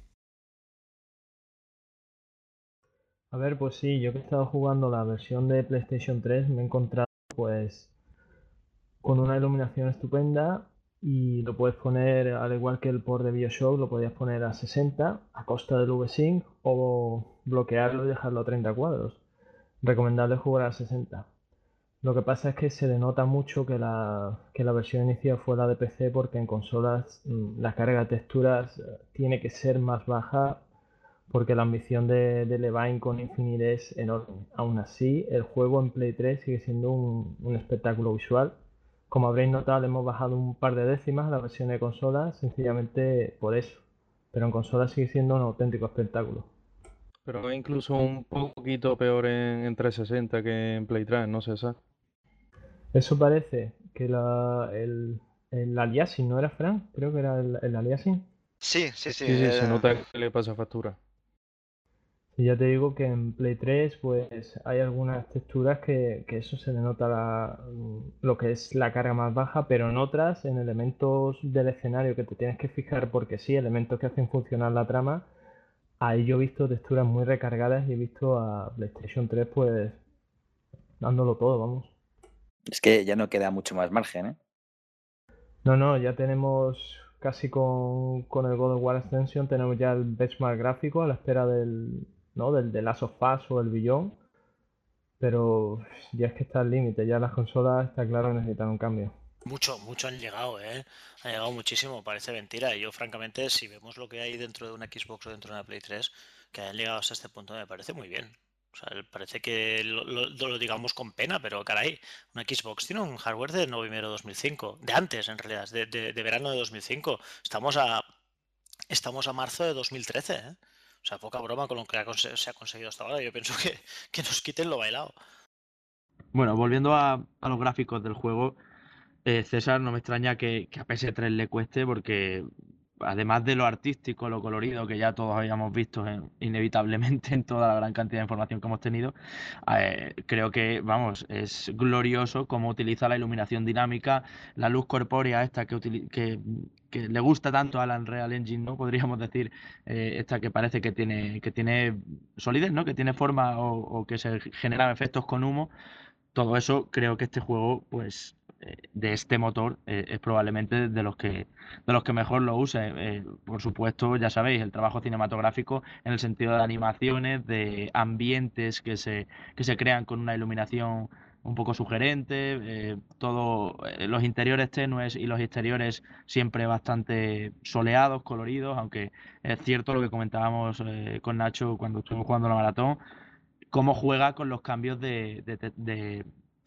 A ver, pues sí, yo que he estado jugando la versión de PlayStation tres me he encontrado pues con una iluminación estupenda y lo puedes poner, al igual que el port de BioShock, lo podías poner a sesenta a costa del V-Sync o bloquearlo y dejarlo a treinta cuadros. Recomendable jugar a sesenta. Lo que pasa es que se denota mucho que la, que la versión inicial fue la de P C porque en consolas mmm, la carga de texturas eh, tiene que ser más baja porque la ambición de, de Levine con Infinite es enorme. Aún así, el juego en Play tres sigue siendo un, un espectáculo visual. Como habréis notado, le hemos bajado un par de décimas a la versión de consola, sencillamente por eso. Pero en consola sigue siendo un auténtico espectáculo. Pero es incluso un poquito peor en, en trescientos sesenta que en Play tres, no sé, César. Eso parece que la, el, el aliasing, ¿no era, Fran? Creo que era el, el aliasing. Sí, sí, sí. Sí, sí, eh, se nota que le pasa factura. Y ya te digo que en Play tres pues hay algunas texturas que, que eso se le nota la, lo que es la carga más baja, pero en otras, en elementos del escenario que te tienes que fijar porque sí, elementos que hacen funcionar la trama, ahí yo he visto texturas muy recargadas y he visto a PlayStation tres pues dándolo todo, vamos. Es que ya no queda mucho más margen, ¿eh? No, no, ya tenemos casi con, con el God of War Ascension, tenemos ya el benchmark gráfico a la espera del, ¿no? del The Last of Us o el Beyond, pero ya es que está al límite, ya las consolas está claro que necesitan un cambio. Mucho, mucho han llegado, ¿eh? Han llegado muchísimo, parece mentira. Y yo, francamente, si vemos lo que hay dentro de una Xbox o dentro de una Play tres, que hayan llegado hasta este punto me parece muy bien. O sea, parece que lo, lo, lo digamos con pena, pero caray, una Xbox tiene un hardware de noviembre de dos mil cinco, de antes en realidad, de, de, de verano de dos mil cinco. Estamos a, estamos a marzo de dos mil trece, ¿eh? O sea, poca broma con lo que ha se ha conseguido hasta ahora. Yo pienso que, que nos quiten lo bailado. Bueno, volviendo a, a los gráficos del juego, eh, César, no me extraña que, que a P S tres le cueste porque además de lo artístico, lo colorido que ya todos habíamos visto en- inevitablemente en toda la gran cantidad de información que hemos tenido, eh, creo que, vamos, es glorioso cómo utiliza la iluminación dinámica, la luz corpórea esta que, utili- que, que le gusta tanto al Unreal Engine, ¿no? Podríamos decir, eh, esta que parece que tiene, que tiene solidez, ¿no? Que tiene forma o, o que se generan efectos con humo. Todo eso creo que este juego, pues, eh, de este motor, eh, es probablemente de los que de los que mejor lo use. Eh, por supuesto, ya sabéis, el trabajo cinematográfico en el sentido de animaciones, de ambientes que se, que se crean con una iluminación un poco sugerente, eh, todo, eh, los interiores tenues y los exteriores siempre bastante soleados, coloridos, aunque es cierto lo que comentábamos eh, con Nacho cuando estuvimos jugando la maratón, cómo juega con los cambios de, de, de-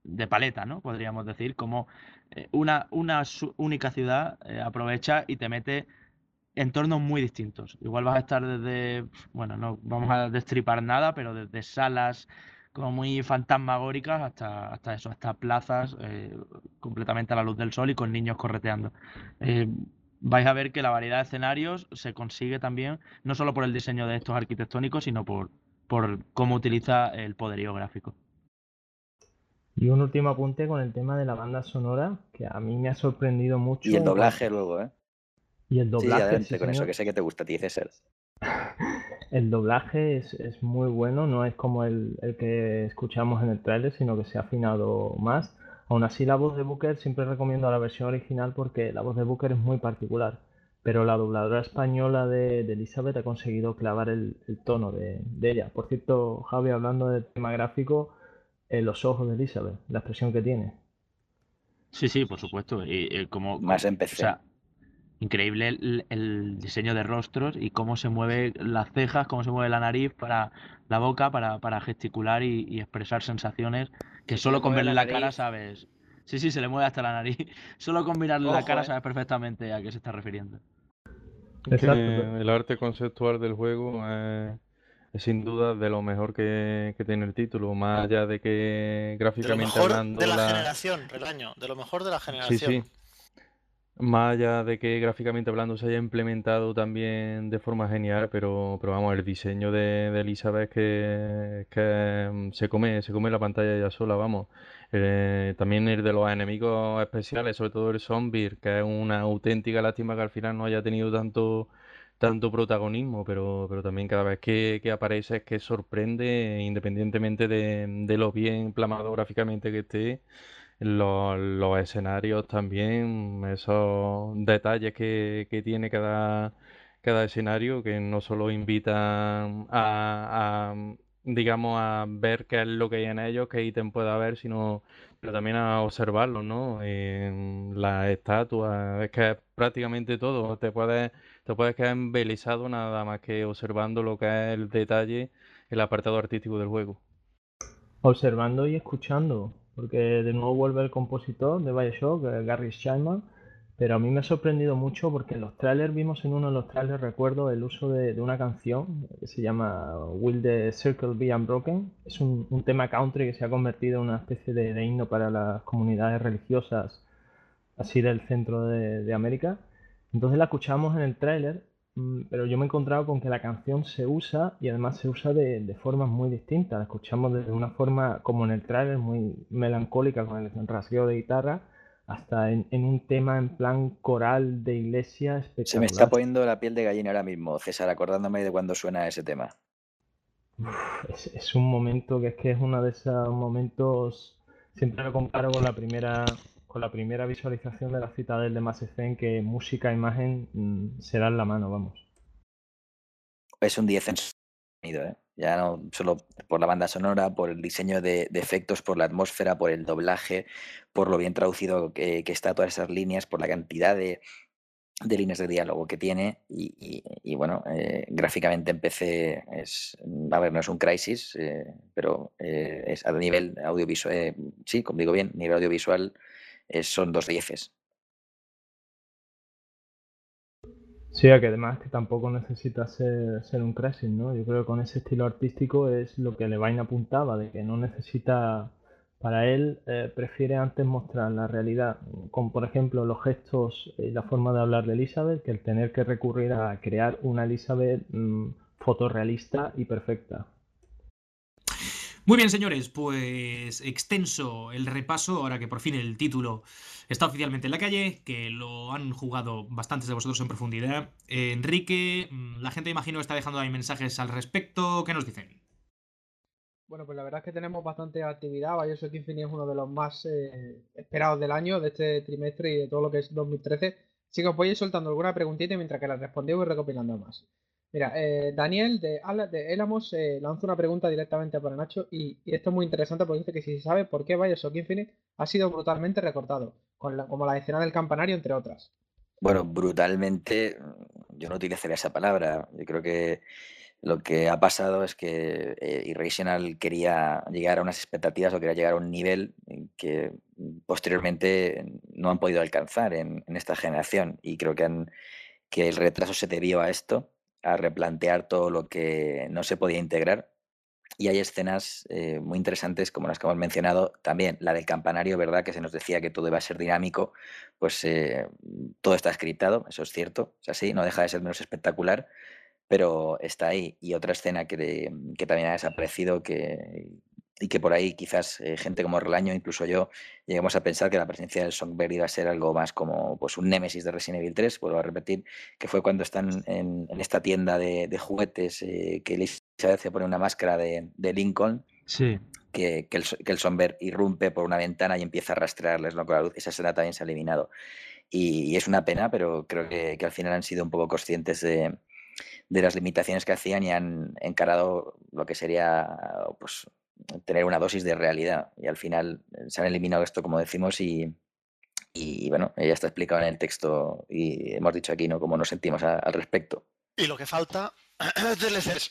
de paleta, ¿no? Podríamos decir, como eh, una, una su- única ciudad eh, aprovecha y te mete entornos muy distintos. Igual vas a estar desde, bueno, no vamos a destripar nada, pero desde salas como muy fantasmagóricas hasta, hasta eso, hasta plazas eh, completamente a la luz del sol y con niños correteando. Eh, vais a ver que la variedad de escenarios se consigue también, no solo por el diseño de estos arquitectónicos, sino por, por cómo utiliza el poderío gráfico. Y un último apunte con el tema de la banda sonora, que a mí me ha sorprendido mucho. Y el en doblaje cuanto- luego, ¿eh? Y el Sí, sí, doblaje, adelante sí, con eso, señor. que sé que te gusta a ti, César. El doblaje es, es muy bueno, no es como el, el que escuchamos en el tráiler, sino que se ha afinado más. Aún así, la voz de Booker siempre recomiendo la versión original porque la voz de Booker es muy particular. Pero la dobladora española de, de Elizabeth ha conseguido clavar el, el tono de, de ella. Por cierto, Javi, hablando del tema gráfico, eh, los ojos de Elizabeth, la expresión que tiene. Sí, sí, por supuesto. Y, y como, Más como- en o P C. sea, increíble el, el diseño de rostros y cómo se mueven las cejas, cómo se mueve la nariz para la boca, para, para gesticular y, y expresar sensaciones que Si se le solo con mueve verle la la cara nariz, sabes. Sí, sí, se le mueve hasta la nariz. Solo con mirarle la ojo, cara ¿eh? sabes perfectamente a qué se está refiriendo. Que Exacto, pero- el arte conceptual del juego es, es sin duda de lo mejor que, que tiene el título, más allá de que De lo gráficamente mejor de hablando la la... generación, Relaño, de lo mejor de la Sí, generación. sí. Más allá de que gráficamente hablando se haya implementado también de forma genial, pero, pero vamos, el diseño de, de Elizabeth que, que mm, se come, se come la pantalla ya sola, vamos. Eh, también el de los enemigos especiales, sobre todo el zombie, que es una auténtica lástima que al final no haya tenido tanto, tanto protagonismo, pero, pero también cada vez que, que aparece es que sorprende, independientemente de, de lo bien plasmado gráficamente que esté. Los, los escenarios también, esos detalles que, que tiene cada, cada escenario, que no solo invitan a, a, digamos, a ver qué es lo que hay en ellos, qué ítem puede haber, sino pero también a observarlos, ¿no? En las estatuas, es que es prácticamente todo, te puedes, te puedes quedar embelesado nada más que observando lo que es el detalle, el apartado artístico del juego. observando y escuchando, porque de nuevo vuelve el compositor de BioShock, eh, Gary Scheinman, pero a mí me ha sorprendido mucho porque en los trailers vimos en uno de los trailers, recuerdo, el uso de, de una canción que se llama Will the Circle Be Unbroken. Es un, un tema country que se ha convertido en una especie de, de himno para las comunidades religiosas así del centro de, de América. Entonces la escuchamos en el tráiler, mm, pero yo me he encontrado con que la canción se usa y además se usa de, de formas muy distintas. La escuchamos desde una forma, como en el tráiler, muy melancólica con el rasgueo de guitarra, hasta en, en un tema en plan coral de iglesia Se me está espectacular. poniendo la piel de gallina ahora mismo, César, acordándome de cuando suena ese tema. Uf, es, es un momento que es que es uno de esos momentos, siempre lo comparo con la primera, con la primera visualización de la Citadel de Mass Effect, que música e imagen mm, se dan la mano, vamos. Es un diez en sonido, ¿eh? Ya no solo por la banda sonora, por el diseño de, de efectos, por la atmósfera, por el doblaje, por lo bien traducido que, que está todas esas líneas, por la cantidad de, de líneas de diálogo que tiene y, y- y, bueno, eh, gráficamente en P C es, a ver, no es un Crysis, eh, pero eh, es a nivel audiovisual, eh, sí, como digo bien, nivel audiovisual eh, son dos dieces. Sí, que además que tampoco necesita ser, ser un Crysis, ¿no? Yo creo que con ese estilo artístico es lo que Levine apuntaba, de que no necesita, para él, eh, prefiere antes mostrar la realidad, como por ejemplo los gestos y la forma de hablar de Elizabeth, que el tener que recurrir a crear una Elizabeth mm, fotorrealista y perfecta. Muy bien, señores, pues extenso el repaso, ahora que por fin el título está oficialmente en la calle, que lo han jugado bastantes de vosotros en profundidad. Eh, Enrique, mm, la gente imagino está dejando ahí mensajes al respecto. ¿Qué nos dicen? Bueno, pues la verdad es que tenemos bastante actividad. BioShock Infinite es uno de los más eh, esperados del año, de este trimestre y de todo lo que es dos mil trece. Así que os voy a ir soltando alguna preguntita mientras que las respondemos y recopilando más. Mira, eh, Daniel de, Ala- de Elamos eh, lanza una pregunta directamente para Nacho y, y esto es muy interesante porque dice que si se sabe por qué BioShock Infinite ha sido brutalmente recortado, con la- como la escena del campanario, entre otras. Bueno, brutalmente, yo no utilizaría esa palabra. Yo creo que Lo que ha pasado es que eh, Irrational quería llegar a unas expectativas o quería llegar a un nivel que posteriormente no han podido alcanzar en, en esta generación. Y creo que, han, que el retraso se debió a esto, a replantear todo lo que no se podía integrar. Y hay escenas eh, muy interesantes, como las que hemos mencionado, también la del campanario, ¿verdad? Que se nos decía que todo iba a ser dinámico, pues eh, todo está scriptado, eso es cierto, es así, no deja de ser menos espectacular, pero está ahí. Y otra escena que, de- que también ha desaparecido que, y que por ahí quizás eh, gente como Relaño, incluso yo, lleguemos a pensar que la presencia del Songbird iba a ser algo más como pues, un némesis de Resident Evil tres, vuelvo a repetir, que fue cuando están en, en esta tienda de, de juguetes eh, que Elizabeth se pone una máscara de, de Lincoln. Sí. Que, que, el, que el Songbird irrumpe por una ventana y empieza a rastrearles, ¿no? Con la luz. Esa escena también se ha eliminado. Y, y es una pena, pero creo que, que al final han sido un poco conscientes de, de las limitaciones que hacían y han encarado lo que sería pues, tener una dosis de realidad. Y al final se han eliminado esto, como decimos, y, y bueno, ya está explicado en el texto y hemos dicho aquí, ¿no?, cómo nos sentimos a, al respecto. Y lo que falta es D L Cs.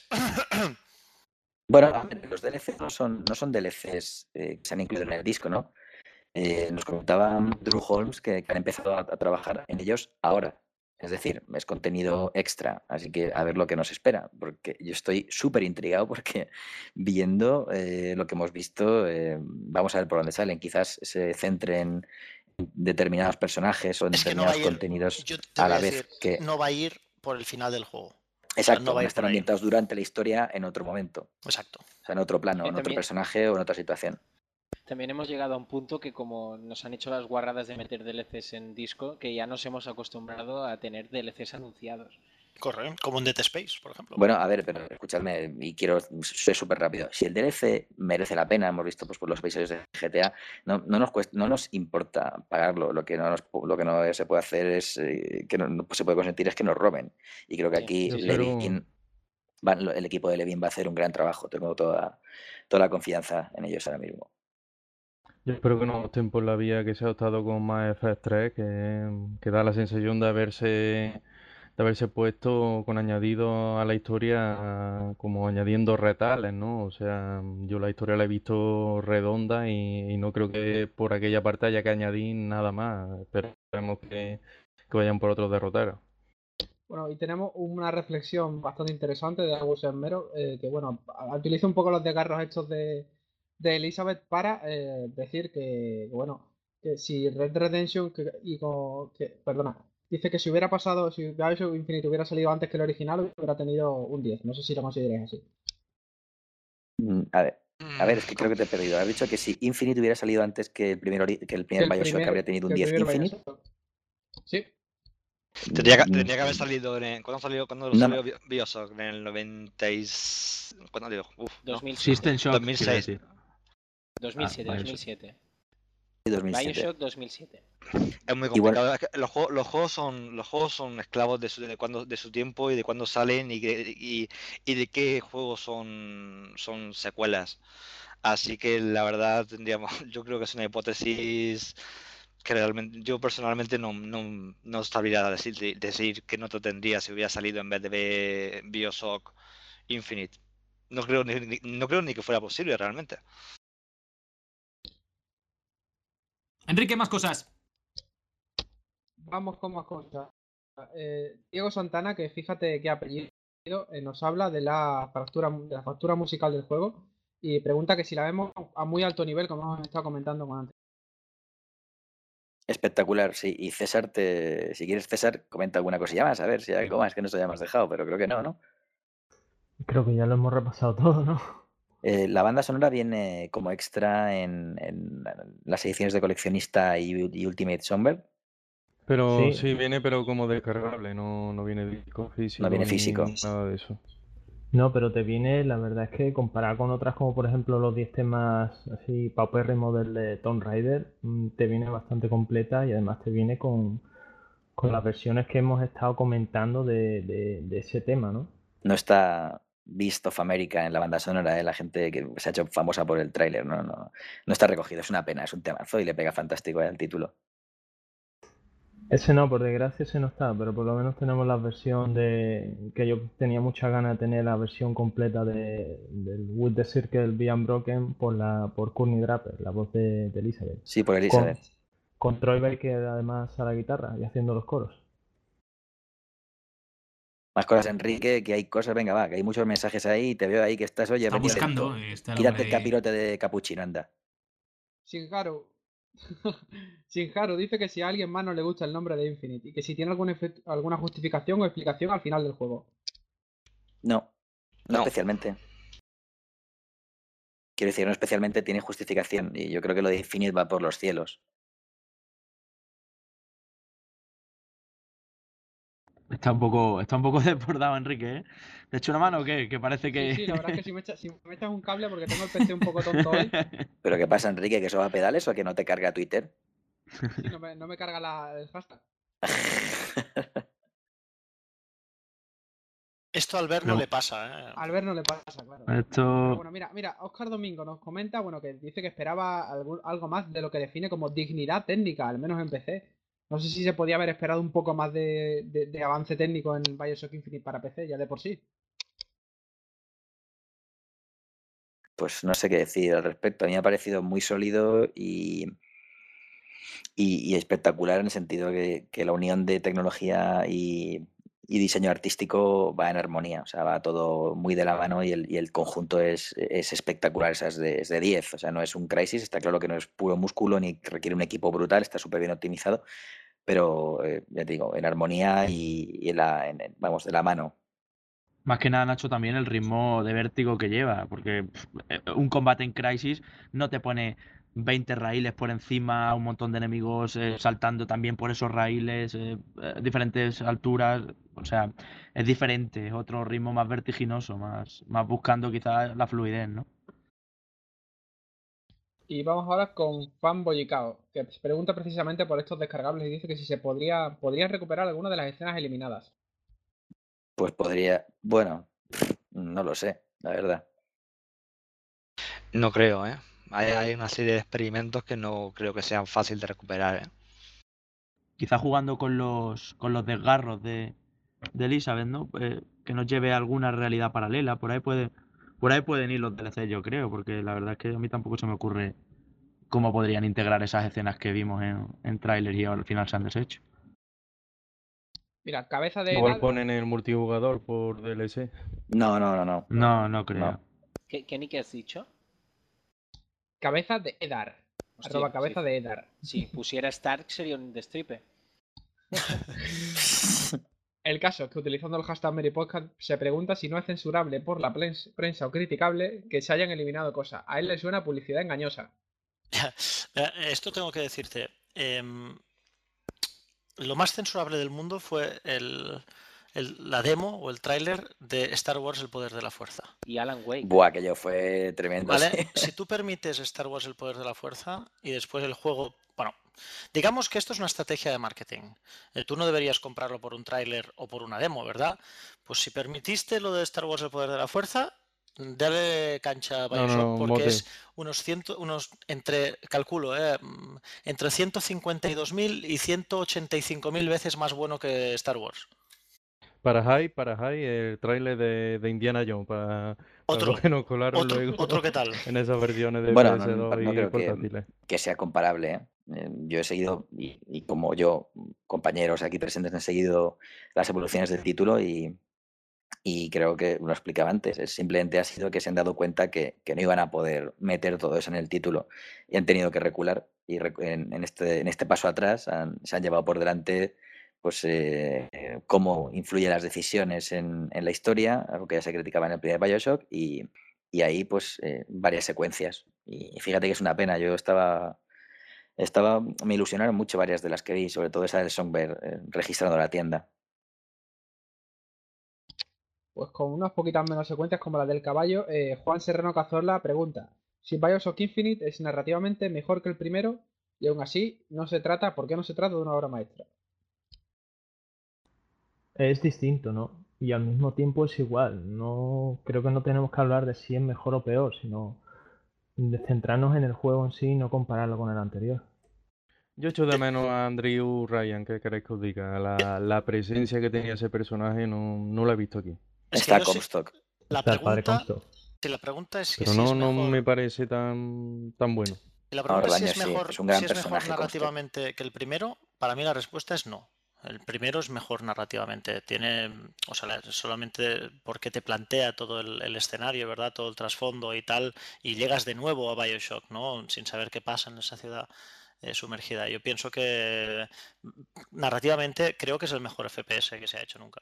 Bueno, los D L Cs no son, no son D L Cs eh, que se han incluido en el disco, ¿no? Eh, nos comentaba Drew Holmes que, que han empezado a, a trabajar en ellos ahora. Es decir, es contenido extra, así que a ver lo que nos espera, porque yo estoy súper intrigado porque viendo eh, lo que hemos visto, eh, vamos a ver por dónde salen. Quizás se centren en determinados personajes o en Es que no va determinados a ir, contenidos yo te a voy la a vez decir, que... no va a ir por el final del juego. Exacto, no va a van a ir estar por ahí. ambientados durante la historia en otro momento. Exacto. O sea, en otro plano, Sí, en otro también- personaje o en otra situación. También hemos llegado a un punto que como nos han hecho las guarradas de meter D L Cs en disco, que ya nos hemos acostumbrado a tener D L Cs anunciados. Corre, como en Dead Space, por ejemplo. Bueno, a ver, pero escuchadme, y quiero ser súper rápido. Si el D L C merece la pena, hemos visto pues, por los episodios de G T A, no, no, nos cuesta, no nos importa pagarlo. Lo que no, nos, lo que no se puede hacer es, eh, que no, no se puede consentir es que nos roben. Y creo que Sí. aquí Yo Levin, espero- va- el equipo de Levin va a hacer un gran trabajo. Tengo toda, toda la confianza en ellos ahora mismo. Yo espero que no opten por la vía que se ha optado con Mass Effect tres, que, que da la sensación de haberse, de haberse puesto con añadido a la historia, como añadiendo retales, ¿no? O sea, yo la historia la he visto redonda y, y no creo que por aquella parte haya que añadir nada más. Esperemos que, que vayan por otros derroteros. Bueno, y tenemos una reflexión bastante interesante de Agus Hermero, eh, que bueno, utiliza un poco los desgarros estos de, de Elizabeth para eh, decir que, que, bueno, que si Red Dead Redemption que, y con, que, perdona, dice que si hubiera pasado, si Bioshock Infinite hubiera salido antes que el original, hubiera tenido un diez. No sé si lo consideráis así. Mm, A ver, a ver, es que creo que te he perdido. Has dicho que si Infinite hubiera salido antes que el primer, ori- que el primer Que el Bioshock primer- habría tenido un que el diez primer Infinite. Bioshock. Sí. Tendría que, Mm, tendría que haber salido en... ¿Cuándo salió, cuándo No, salió Bi- Bioshock? En el noventa y... ¿Cuándo salió? Uf, no. dos mil siete. System Shock, dos mil quiero seis. decir. dos mil siete, Ah, dos mil siete. dos mil siete. Bioshock dos mil siete. Es muy Igual- complicado. es que los, juegos, los juegos son los juegos son esclavos de su, de cuando, de su tiempo y de cuándo salen y, que- y, y de qué juegos son, son secuelas. Así que la verdad tendríamos, yo creo que es una hipótesis que realmente yo personalmente no, no, no sabría decir, decir qué nota tendría si hubiera salido en vez de Bioshock Infinite. No creo ni, ni- no creo ni que fuera posible realmente. Enrique, más cosas. Vamos con más cosas. Eh, Diego Santana, que fíjate qué apellido, eh, nos habla de la factura, de la factura musical del juego y pregunta que si la vemos a muy alto nivel, como hemos estado comentando con antes. Espectacular, sí. Y César, te, si quieres, César, comenta alguna cosilla más, a ver si hay algo más que nos hayamos dejado, pero creo que no, ¿no? Creo que ya lo hemos repasado todo, ¿no? Eh, la banda sonora viene como extra en, en las ediciones de coleccionista y, y Ultimate Songbird. Pero Sí. sí, viene pero como descargable, no, no viene disco físico. No viene ni físico. Nada de eso. No, pero te viene, la verdad es que comparado con otras como por ejemplo los diez temas así paupérrimos del de Tomb Raider, mm, te viene bastante completa y además te viene con, con las versiones que hemos estado comentando de, de, de ese tema, ¿no? No está Beast of America en la banda sonora, ¿eh? La gente que se ha hecho famosa por el tráiler, ¿no? No, no está recogido, es una pena, es un temazo y le pega fantástico al título. Ese no, por desgracia ese no está, pero por lo menos tenemos la versión de... que yo tenía muchas ganas de tener la versión completa de, del With the Circle Be Unbroken por la por Courtney Draper, la voz de, de Elizabeth. Sí, por Con, Elizabeth. con Troy Baker además a la guitarra y haciendo los coros. Más cosas, Enrique, que hay cosas, venga, va, que hay muchos mensajes ahí, te veo ahí que estás, oye, Está vení buscando, lento. está el Quítate el hombre. capirote de capuchino, anda. Shinharu. Shinharu dice que si a alguien más no le gusta el nombre de Infinite y que si tiene algún efect- alguna justificación o explicación al final del juego. No, no, No. especialmente. Quiero decir, no especialmente tiene justificación y yo creo que lo de Infinite va por los cielos. Está un poco, está un poco desbordado, Enrique, ¿eh? ¿Te echo una mano o qué? Que parece Sí, que... sí, la verdad es que si me, echas, si me echas un cable porque tengo el P C un poco tonto hoy. ¿Pero qué pasa, Enrique? ¿Que eso va a pedales o que no te carga Twitter? Sí, no me, no me carga la, el hashtag. Esto al ver no No. le pasa, ¿eh? Al ver no le pasa, claro. Esto... Pero bueno, mira, mira, Oscar Domingo nos comenta, bueno, que dice que esperaba algún- algo más de lo que define como dignidad técnica, al menos en P C. No sé si se podía haber esperado un poco más de, de- de avance técnico en BioShock Infinite para P C, ya de por sí. Pues no sé qué decir al respecto. A mí me ha parecido muy sólido y, y, y espectacular en el sentido que, que la unión de tecnología y, y diseño artístico va en armonía. O sea, va todo muy de la mano y el, y el conjunto es, es espectacular. O sea, es de, es de diez. O sea, no es un Crysis. Está claro que no es puro músculo ni requiere un equipo brutal. Está súper bien optimizado. Pero, eh, ya te digo, en armonía y, y en la, en- vamos, de la mano. Más que nada, Nacho, también el ritmo de vértigo que lleva, porque pff, eh, un combate en Crysis no te pone veinte raíles por encima, un montón de enemigos eh, saltando también por esos raíles, eh, eh, diferentes alturas, o sea, es diferente, es otro ritmo más vertiginoso, más, más buscando quizás la fluidez, ¿no? Y vamos ahora con Fanboyicao, que se pregunta precisamente por estos descargables y dice que si se podría, podría recuperar alguna de las escenas eliminadas. Pues podría, bueno, no lo sé, la verdad. No creo, ¿eh? Hay, hay una serie de experimentos que no creo que sean fáciles de recuperar, ¿eh? Quizás jugando con los, con los desgarros de, de Elizabeth, ¿no? Eh, que nos lleve a alguna realidad paralela, por ahí puede, por ahí pueden ir los D L C, yo creo, porque la verdad es que a mí tampoco se me ocurre cómo podrían integrar esas escenas que vimos en, en tráiler y al final se han deshecho. Mira, cabeza de Igual Edar, ponen el multijugador por D L C. No, no, no, no. No, no creo. No. ¿Qué, qué ni qué has dicho? cabeza de Edar. Hostia, Arroba cabeza sí. de Edar. Si pusiera Stark sería un destripe. El caso es que utilizando el hashtag MeryPodcast se pregunta si no es censurable por la plens- prensa o criticable que se hayan eliminado cosas. A él le suena publicidad engañosa. Mira, esto tengo que decirte. em, lo más censurable del mundo fue el, el- la demo o el tráiler de Star Wars El Poder de la Fuerza. Y Alan Wake. Buah, aquello fue tremendo. ¿Vale? Sí. Si tú permites Star Wars El Poder de la Fuerza y después el juego... Bueno, digamos que esto es una estrategia de marketing. Eh, tú no deberías comprarlo por un tráiler o por una demo, ¿verdad? Pues si permitiste lo de Star Wars El Poder de la Fuerza, dale cancha a No, no, Bioshock no, porque mote. es unos ciento, unos entre, calculo, eh, mm, entre ciento cincuenta y dos mil y ciento ochenta y cinco mil veces más bueno que Star Wars. Para High, para High, el tráiler de, de Indiana Jones, para, para Otro, lo que nos colaron otro, luego otro ¿qué tal? en esas versiones de Bueno, no, P S no- dos no y creo que, portátiles. que sea comparable. ¿eh? Eh, Yo he seguido, y, y como yo, compañeros aquí presentes han seguido las evoluciones del título y, y creo que lo explicaba antes. es Simplemente ha sido que se han dado cuenta que, que no iban a poder meter todo eso en el título y han tenido que recular. Y recu- en, en este, en este paso atrás han- se han llevado por delante pues eh, eh, cómo influyen las decisiones en, en la historia, algo que ya se criticaba en el primer BioShock, y, y ahí pues eh, varias secuencias. Y fíjate que es una pena, yo estaba, estaba, me ilusionaron mucho varias de las que vi, sobre todo esa del Songbird eh, registrando la tienda. Pues con unas poquitas menos secuencias como la del caballo, eh, Juan Serrano Cazorla pregunta si Bioshock Infinite es narrativamente mejor que el primero y aún así no se trata, ¿por qué no se trata de una obra maestra? Es distinto, ¿no? Y al mismo tiempo es igual. No creo que no tenemos que hablar de si es mejor o peor, sino de centrarnos en el juego en sí y no compararlo con el anterior. Yo echo de menos a Andrew Ryan, ¿qué queréis que os diga? La, la presencia que tenía ese personaje no, no la he visto aquí. Es que Está yo sí- Comstock. la Está el padre pregunta, Comstock. si la pregunta es que Pero si no, es no me mejor, parece tan, tan bueno. si la No, pregunta es si Ordaño es sí, mejor, es un gran si es mejor personaje Comstock. narrativamente que el primero, para mí la respuesta es no. El primero es mejor narrativamente. Tiene, o sea, la- solamente porque te plantea todo el, el escenario, ¿verdad? Todo el trasfondo y tal, y llegas de nuevo a BioShock, ¿no? Sin saber qué pasa en esa ciudad eh, sumergida. Yo pienso que mm, narrativamente creo que es el mejor F P S que se ha hecho nunca.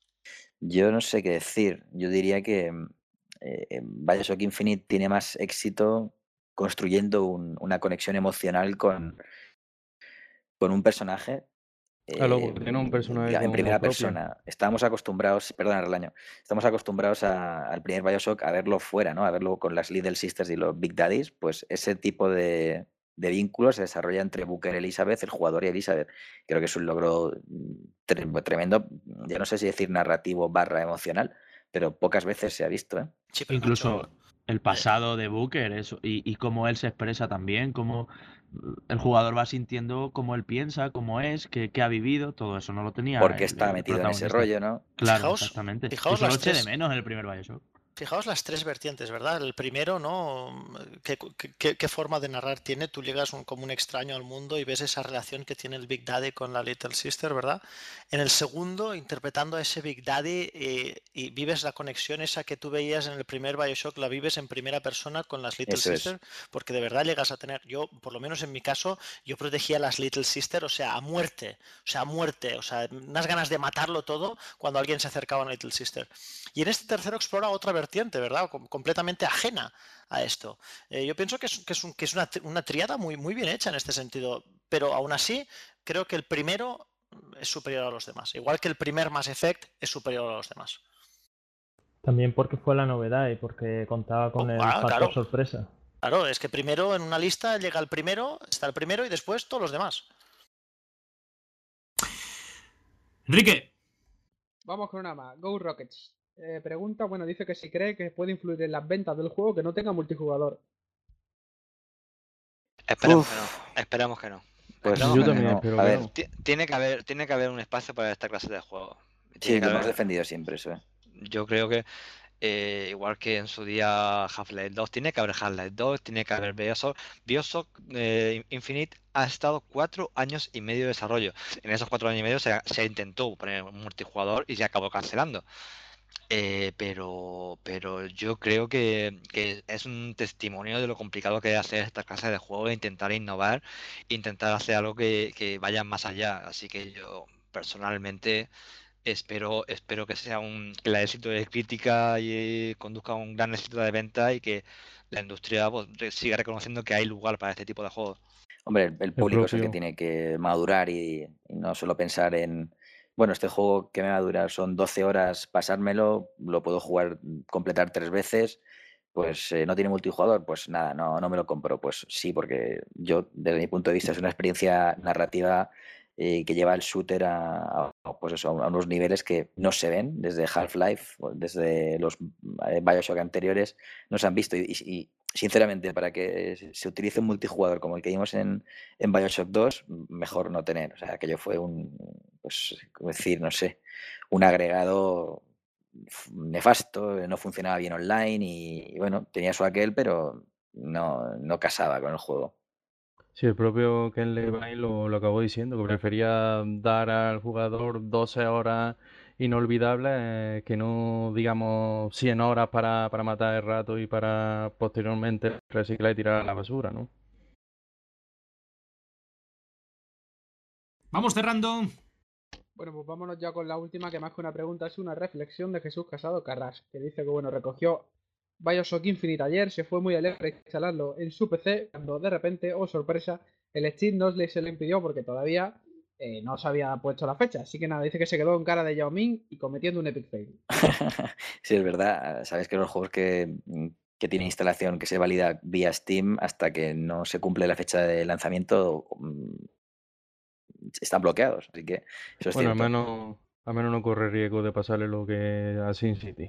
Yo no sé qué decir. Yo diría que mm, eh, eh, Bioshock Infinite tiene más éxito construyendo un- una conexión emocional con, con un personaje Claro, eh, porque tiene un personaje en con primera voz propia. persona. Estábamos acostumbrados, perdón, Relaño, estamos acostumbrados a- al primer Bioshock a verlo fuera, ¿no? A verlo con las Little Sisters y los Big Daddies. Pues ese tipo de, de vínculos se desarrolla entre Booker y Elizabeth, el jugador y Elizabeth. Creo que es un logro mm, tre- tremendo, ya no sé si decir narrativo barra emocional, pero pocas veces se ha visto, ¿eh? Sí, pero Incluso Nacho, el eh, pasado de Booker eso, y, y cómo él se expresa también, cómo el jugador va sintiendo cómo él piensa, cómo es, qué, qué ha vivido, todo eso no lo tenía Porque el, está el metido en ese protagonista. rollo, ¿no? Claro, fijaos, exactamente. Y fijaos eso lo las eché de tres, menos en el primer Bioshock. Fijaos las tres vertientes, ¿verdad? El primero, ¿no? ¿Qué, qué- qué forma de narrar tiene? Tú llegas un- como un extraño al mundo y ves esa relación que tiene el Big Daddy con la Little Sister, ¿verdad? En el segundo, interpretando a ese Big Daddy eh, y vives la conexión esa que tú veías en el primer Bioshock, la vives en primera persona con las Little Eso es. Sister, porque de verdad llegas a tener, yo, por lo menos en mi caso, yo protegía a las Little Sister, o sea, a muerte, o sea, a muerte, o sea, unas ganas de matarlo todo cuando alguien se acercaba a una Little Sister. Y en este tercero explora otra vertiente, ¿verdad? Com- completamente ajena a esto. Eh, yo pienso que es, que es, un- que es una, tri- una triada muy, muy bien hecha en este sentido, pero aún así creo que el primero es superior a los demás, igual que el primer Mass Effect es superior a los demás. También porque fue la novedad y porque contaba con Oh, el ah, factor claro, sorpresa. claro, es que primero en una lista llega el primero, está el primero y después todos los demás. Enrique, Vamos con una más. Go Rockets. Eh, pregunta, bueno, dice que si cree que puede influir en las ventas del juego que no tenga multijugador. Esperemos Uf. que no. Esperemos que no. Pues Esperemos Yo que también no. espero A que ver, no. Ti- Tiene que haber, tiene que haber un espacio para esta clase de juego. Tiene sí, que lo hemos haber- defendido siempre eso, ¿eh? Yo creo que eh, igual que en su día Half-Life dos, tiene que haber Half-Life dos, tiene que haber Bioshock. Bioshock eh, Infinite ha estado cuatro años y medio de desarrollo. En esos cuatro años y medio se, se intentó poner un multijugador y se acabó cancelando. Eh, pero, pero yo creo que, que es un testimonio de lo complicado que es hacer esta clase de juego, e intentar innovar, intentar hacer algo que, que vaya más allá. Así que yo personalmente espero, espero que sea un que el éxito de crítica y conduzca a un gran éxito de venta y que la industria pues, re- siga reconociendo que hay lugar para este tipo de juegos. Hombre, el, el El público es el que propio. tiene que madurar y, y no solo pensar en, bueno, este juego que me va a durar son doce horas pasármelo, lo puedo jugar, completar tres veces, pues eh, no tiene multijugador, pues nada, no, no me lo compro. Pues sí, porque yo, desde mi punto de vista, es una experiencia narrativa eh, que lleva el shooter a, a, pues eso, a unos niveles que no se ven desde Half-Life, o desde los eh, Bioshock anteriores, no se han visto. Y, y, sinceramente, para que se utilice un multijugador como el que vimos en, en Bioshock dos, mejor no tener. O sea, aquello fue un, pues, como decir, no sé, un agregado nefasto, no funcionaba bien online y, y bueno, tenía su aquel, pero no, no casaba con el juego. Sí, el propio Ken Levine lo, lo acabó diciendo, que prefería dar al jugador doce horas inolvidables eh, que no, digamos, cien horas para, para matar el rato y para posteriormente reciclar y tirar a la basura, ¿no? vamos cerrando. Bueno, pues vámonos ya con la última, que más que una pregunta es una reflexión de Jesús Casado Carras, que dice que, bueno, recogió Bioshock Infinite ayer, se fue muy alegre a instalarlo en su P C, cuando de repente, oh sorpresa, el Steam no se lo impidió porque todavía eh, no se había puesto la fecha. Así que nada, dice que se quedó en cara de Yao Ming y cometiendo un epic fail. Sí, es verdad. Sabes que los juegos que, que tienen instalación que se valida vía Steam hasta que no se cumple la fecha de lanzamiento mm, están bloqueados. Así que eso es Bueno, al cierto. menos, al menos no corre riesgo de pasarle lo que a Sin City.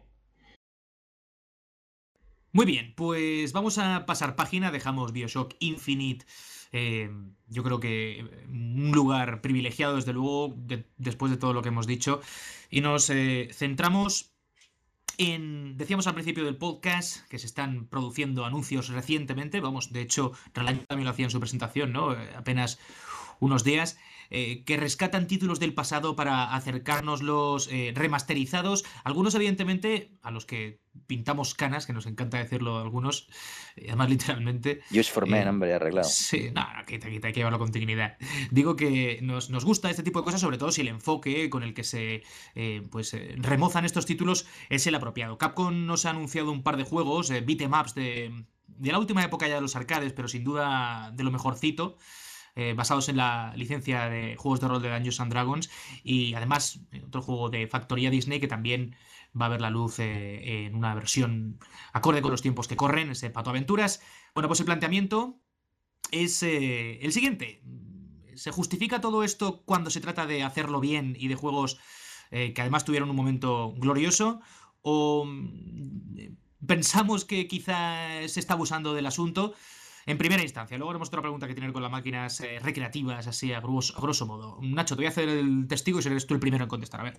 Muy bien, pues vamos a pasar página, dejamos Bioshock Infinite Eh, yo creo que un lugar privilegiado, desde luego, de- después de todo lo que hemos dicho. Y nos eh, centramos en, decíamos al principio del podcast que se están produciendo anuncios recientemente. Vamos, de hecho, Relaño también lo hacía en su presentación, ¿no? Eh, apenas unos días, eh, que rescatan títulos del pasado para acercárnoslos eh, remasterizados. Algunos, evidentemente, a los que pintamos canas, que nos encanta decirlo algunos, eh, además literalmente. Use for Men, eh, hombre, arreglado. Sí, no, no, quita, quita, hay que llevarlo con dignidad. Digo que nos, nos gusta este tipo de cosas, sobre todo si el enfoque con el que se eh, pues, eh, remozan estos títulos es el apropiado. Capcom nos ha anunciado un par de juegos, eh, beat 'em ups de, de la última época ya de los arcades, pero sin duda de lo mejorcito, eh, basados en la licencia de juegos de rol de Dungeons and Dragons, y además eh, otro juego de factoría Disney que también va a ver la luz eh, en una versión acorde con los tiempos que corren, ese Pato Aventuras. Bueno, pues el planteamiento es eh, el siguiente. ¿Se justifica todo esto cuando se trata de hacerlo bien y de juegos eh, que además tuvieron un momento glorioso? ¿O mm, pensamos que quizá se está abusando del asunto? En primera instancia, luego haremos otra pregunta que tiene que ver con las máquinas eh, recreativas, así a grosso, a grosso modo. Nacho, te voy a hacer el testigo y serás tú el primero en contestar. A ver.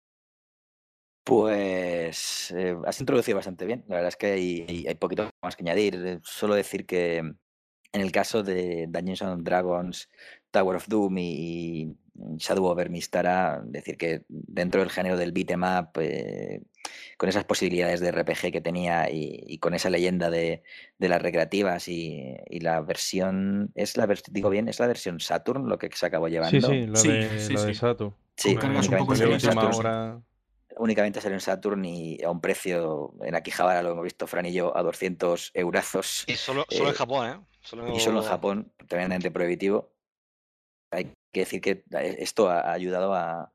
Pues eh, has introducido bastante bien. La verdad es que hay, hay- hay poquito más que añadir. Eh, Solo decir que en el caso de Dungeons and Dragons, Tower of Doom y Shadow over Mistara, decir que dentro del género del beat 'em up, eh, con esas posibilidades de R P G que tenía y, y con esa leyenda de, de las recreativas y, y la versión, es la vers- digo bien, es la versión Saturn lo que se acabó Sí, llevando. sí, la Sí, de, sí, la de sí. Sato. Sí, Con cargas un Me poco únicamente salió a salió en inferiores, última pero Saturn. sí. hora. Únicamente salió en Saturn y a un precio en Akihabara, lo hemos visto Fran y yo, a doscientos eurazos. Y solo, solo en eh, Japón, ¿eh? Solo... y solo en Japón, tremendamente prohibitivo. Hay que decir que esto ha ayudado a,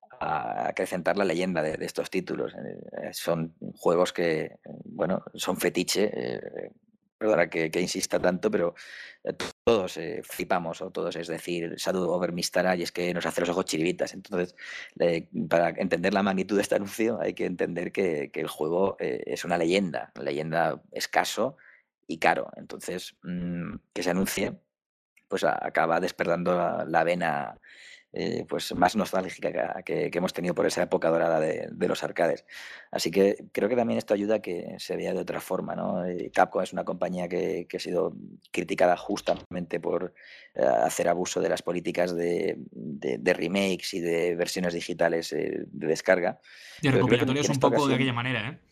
a acrecentar la leyenda de, de estos títulos. Eh, son juegos que, bueno, son fetiche. Eh, perdona que, que insista tanto, pero eh, todos eh, flipamos, o todos, es decir, Shadow over Mistara, y es que nos hace los ojos chiribitas. Entonces, eh, para entender la magnitud de este anuncio, hay que entender que, que el juego eh, es una leyenda, leyenda escaso y caro. Entonces, mmm, que se anuncie, pues a- acaba despertando la, la vena eh, pues más nostálgica que, que hemos tenido por esa época dorada de, de los arcades. Así que creo que también esto ayuda a que se vea de otra forma, ¿no? Eh, Capcom es una compañía que, que ha sido criticada justamente por eh, hacer abuso de las políticas de, de- de remakes y de versiones digitales eh, de descarga. De Pero creo que en, recopilatorios en un esta poco de ocasión, aquella manera, ¿eh?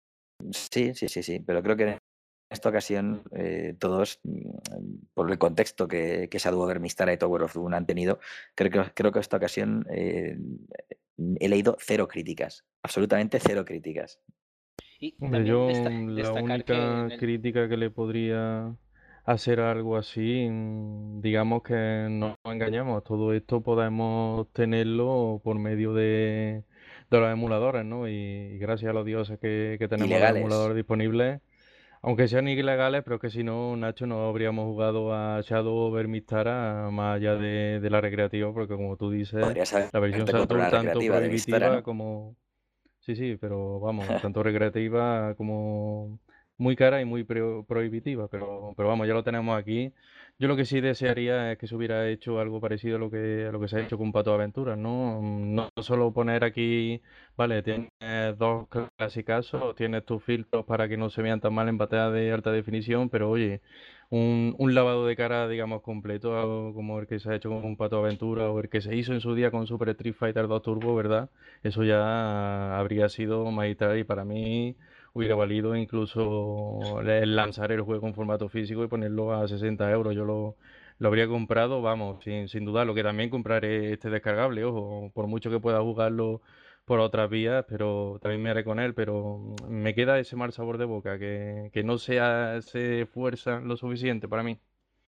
sí, sí, sí, sí, pero creo que en esta ocasión eh, todos, mm, por el contexto que, que Shadow over Mistara y Tower of Doom han tenido, creo que, creo que esta ocasión eh, he leído cero críticas, absolutamente cero críticas. Y Hombre, también yo desta- mm, la destacar que en única el... crítica que le podría hacer a algo así, mm, digamos que no nos engañamos, todo esto podemos tenerlo por medio de, de los emuladores, ¿no? Y, y gracias a los dioses que, que tenemos los Ilegales. emuladores disponibles, aunque sean ilegales, pero que si no, Nacho, no habríamos jugado a Shadow over Mistara más allá de, de la recreativa, porque como tú dices, Podrías la versión haberte comprado Saturn la tanto recreativa de Mistara, prohibitiva ¿no? como... Sí, sí, pero vamos, tanto recreativa como muy cara y muy pro- prohibitiva, pero, pero vamos, ya lo tenemos aquí. Yo lo que sí desearía es que se hubiera hecho algo parecido a lo que, a lo que se ha hecho con Pato Aventuras, ¿no? Mm, No solo poner aquí, vale, tienes dos clasicazos, tienes tus filtros para que no se vean tan mal en pantalla de alta definición, pero oye, un, un lavado de cara, digamos, completo, algo como el que se ha hecho con un Pato Aventura o el que se hizo en su día con Super Street Fighter dos Turbo, ¿verdad? Eso ya habría sido magistral y para mí hubiera valido incluso el lanzar el juego en formato físico y ponerlo a sesenta euros. Yo lo, lo habría comprado, vamos, sin, sin duda. Lo que también compraré este descargable, ojo, por mucho que pueda jugarlo por otras vías, pero también me haré con él, pero me queda ese mal sabor de boca, que, que no se hace fuerza lo suficiente para mí.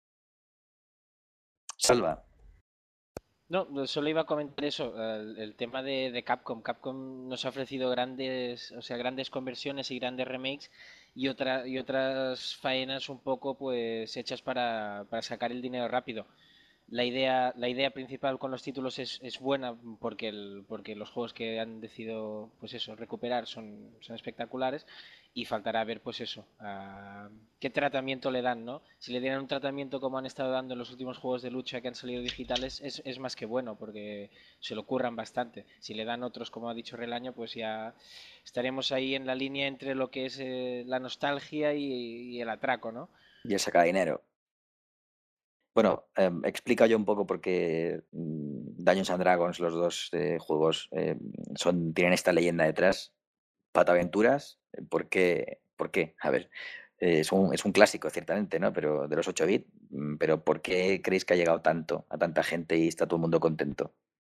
Salva. No, no, solo iba a comentar eso, el, el tema de, de Capcom. Capcom nos ha ofrecido grandes, o sea, grandes conversiones y grandes remakes y otra, y otras faenas un poco pues hechas para, para sacar el dinero rápido. la idea, la idea principal con los títulos es, es buena porque, el, porque los juegos que han decidido pues eso, recuperar son, son espectaculares y faltará ver pues eso, uh, qué tratamiento le dan, ¿no? Si le dieran un tratamiento como han estado dando en los últimos juegos de lucha que han salido digitales es, es más que bueno porque se lo curran bastante. Si le dan otros, como ha dicho Relaño, pues ya estaremos ahí en la línea entre lo que es eh, la nostalgia y, y el atraco, ¿no? Y el saca dinero. Bueno, eh, explica yo un poco por qué mm, Dungeons and Dragons, los dos eh, juegos, eh, son, tienen esta leyenda detrás. Pataventuras, ¿por qué? ¿Por qué? A ver, eh, es, un, es un clásico, ciertamente, ¿no? Pero de los ocho bits, mm, pero ¿por qué creéis que ha llegado tanto a tanta gente y está todo el mundo contento?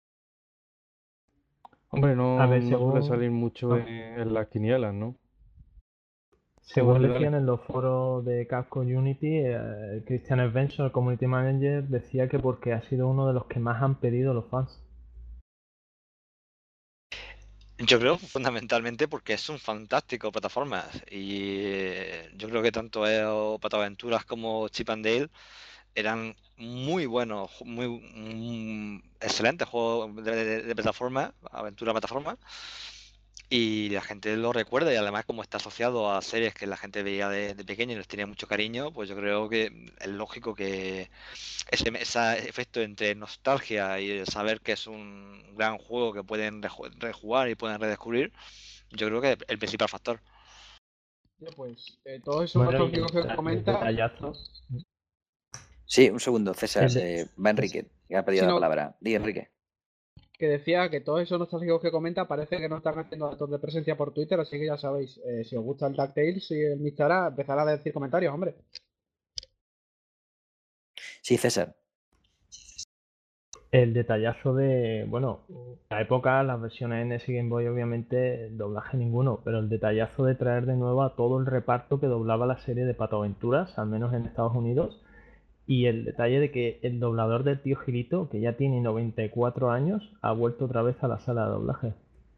Hombre, A no, ver, no suele según, salir mucho no, en, en las quinielas, ¿no? según Dale, decían dale. en los foros de Capcom Unity, eh, Christian Adventure, el Community Manager, decía que porque ha sido uno de los que más han pedido los fans. Yo creo fundamentalmente porque es un fantástico plataforma y eh, yo creo que tanto EO, Pataventuras como Chip and Dale eran muy buenos, ju- muy mm, excelentes juegos de, de- de plataforma, aventura plataforma, y la gente lo recuerda y además como está asociado a series que la gente veía de, de pequeño y les tenía mucho cariño, pues yo creo que es lógico que ese, ese efecto entre nostalgia y el saber que es un gran juego que pueden reju- rejugar y pueden redescubrir, yo creo que es el principal factor. Ya, pues eh, todos esos Bueno, y nostálgicos el, que el comenta, detallazo, Sí, un segundo, César. el de- eh, va Enrique, que ha pedido la sino palabra. Di, Enrique. que decía que todos esos nostálgicos que comenta parece que no están haciendo actos de presencia por Twitter, así que ya sabéis, eh, si os gusta el DuckTales y el Mistara, empezará a decir comentarios, hombre. Sí, César. el detallazo de, bueno, la época, las versiones N E S y Game Boy, obviamente, doblaje ninguno, pero el detallazo de traer de nuevo a todo el reparto que doblaba la serie de Patoaventuras, al menos en Estados Unidos, y el detalle de que el doblador del tío Gilito, que ya tiene noventa y cuatro años, ha vuelto otra vez a la sala de doblaje.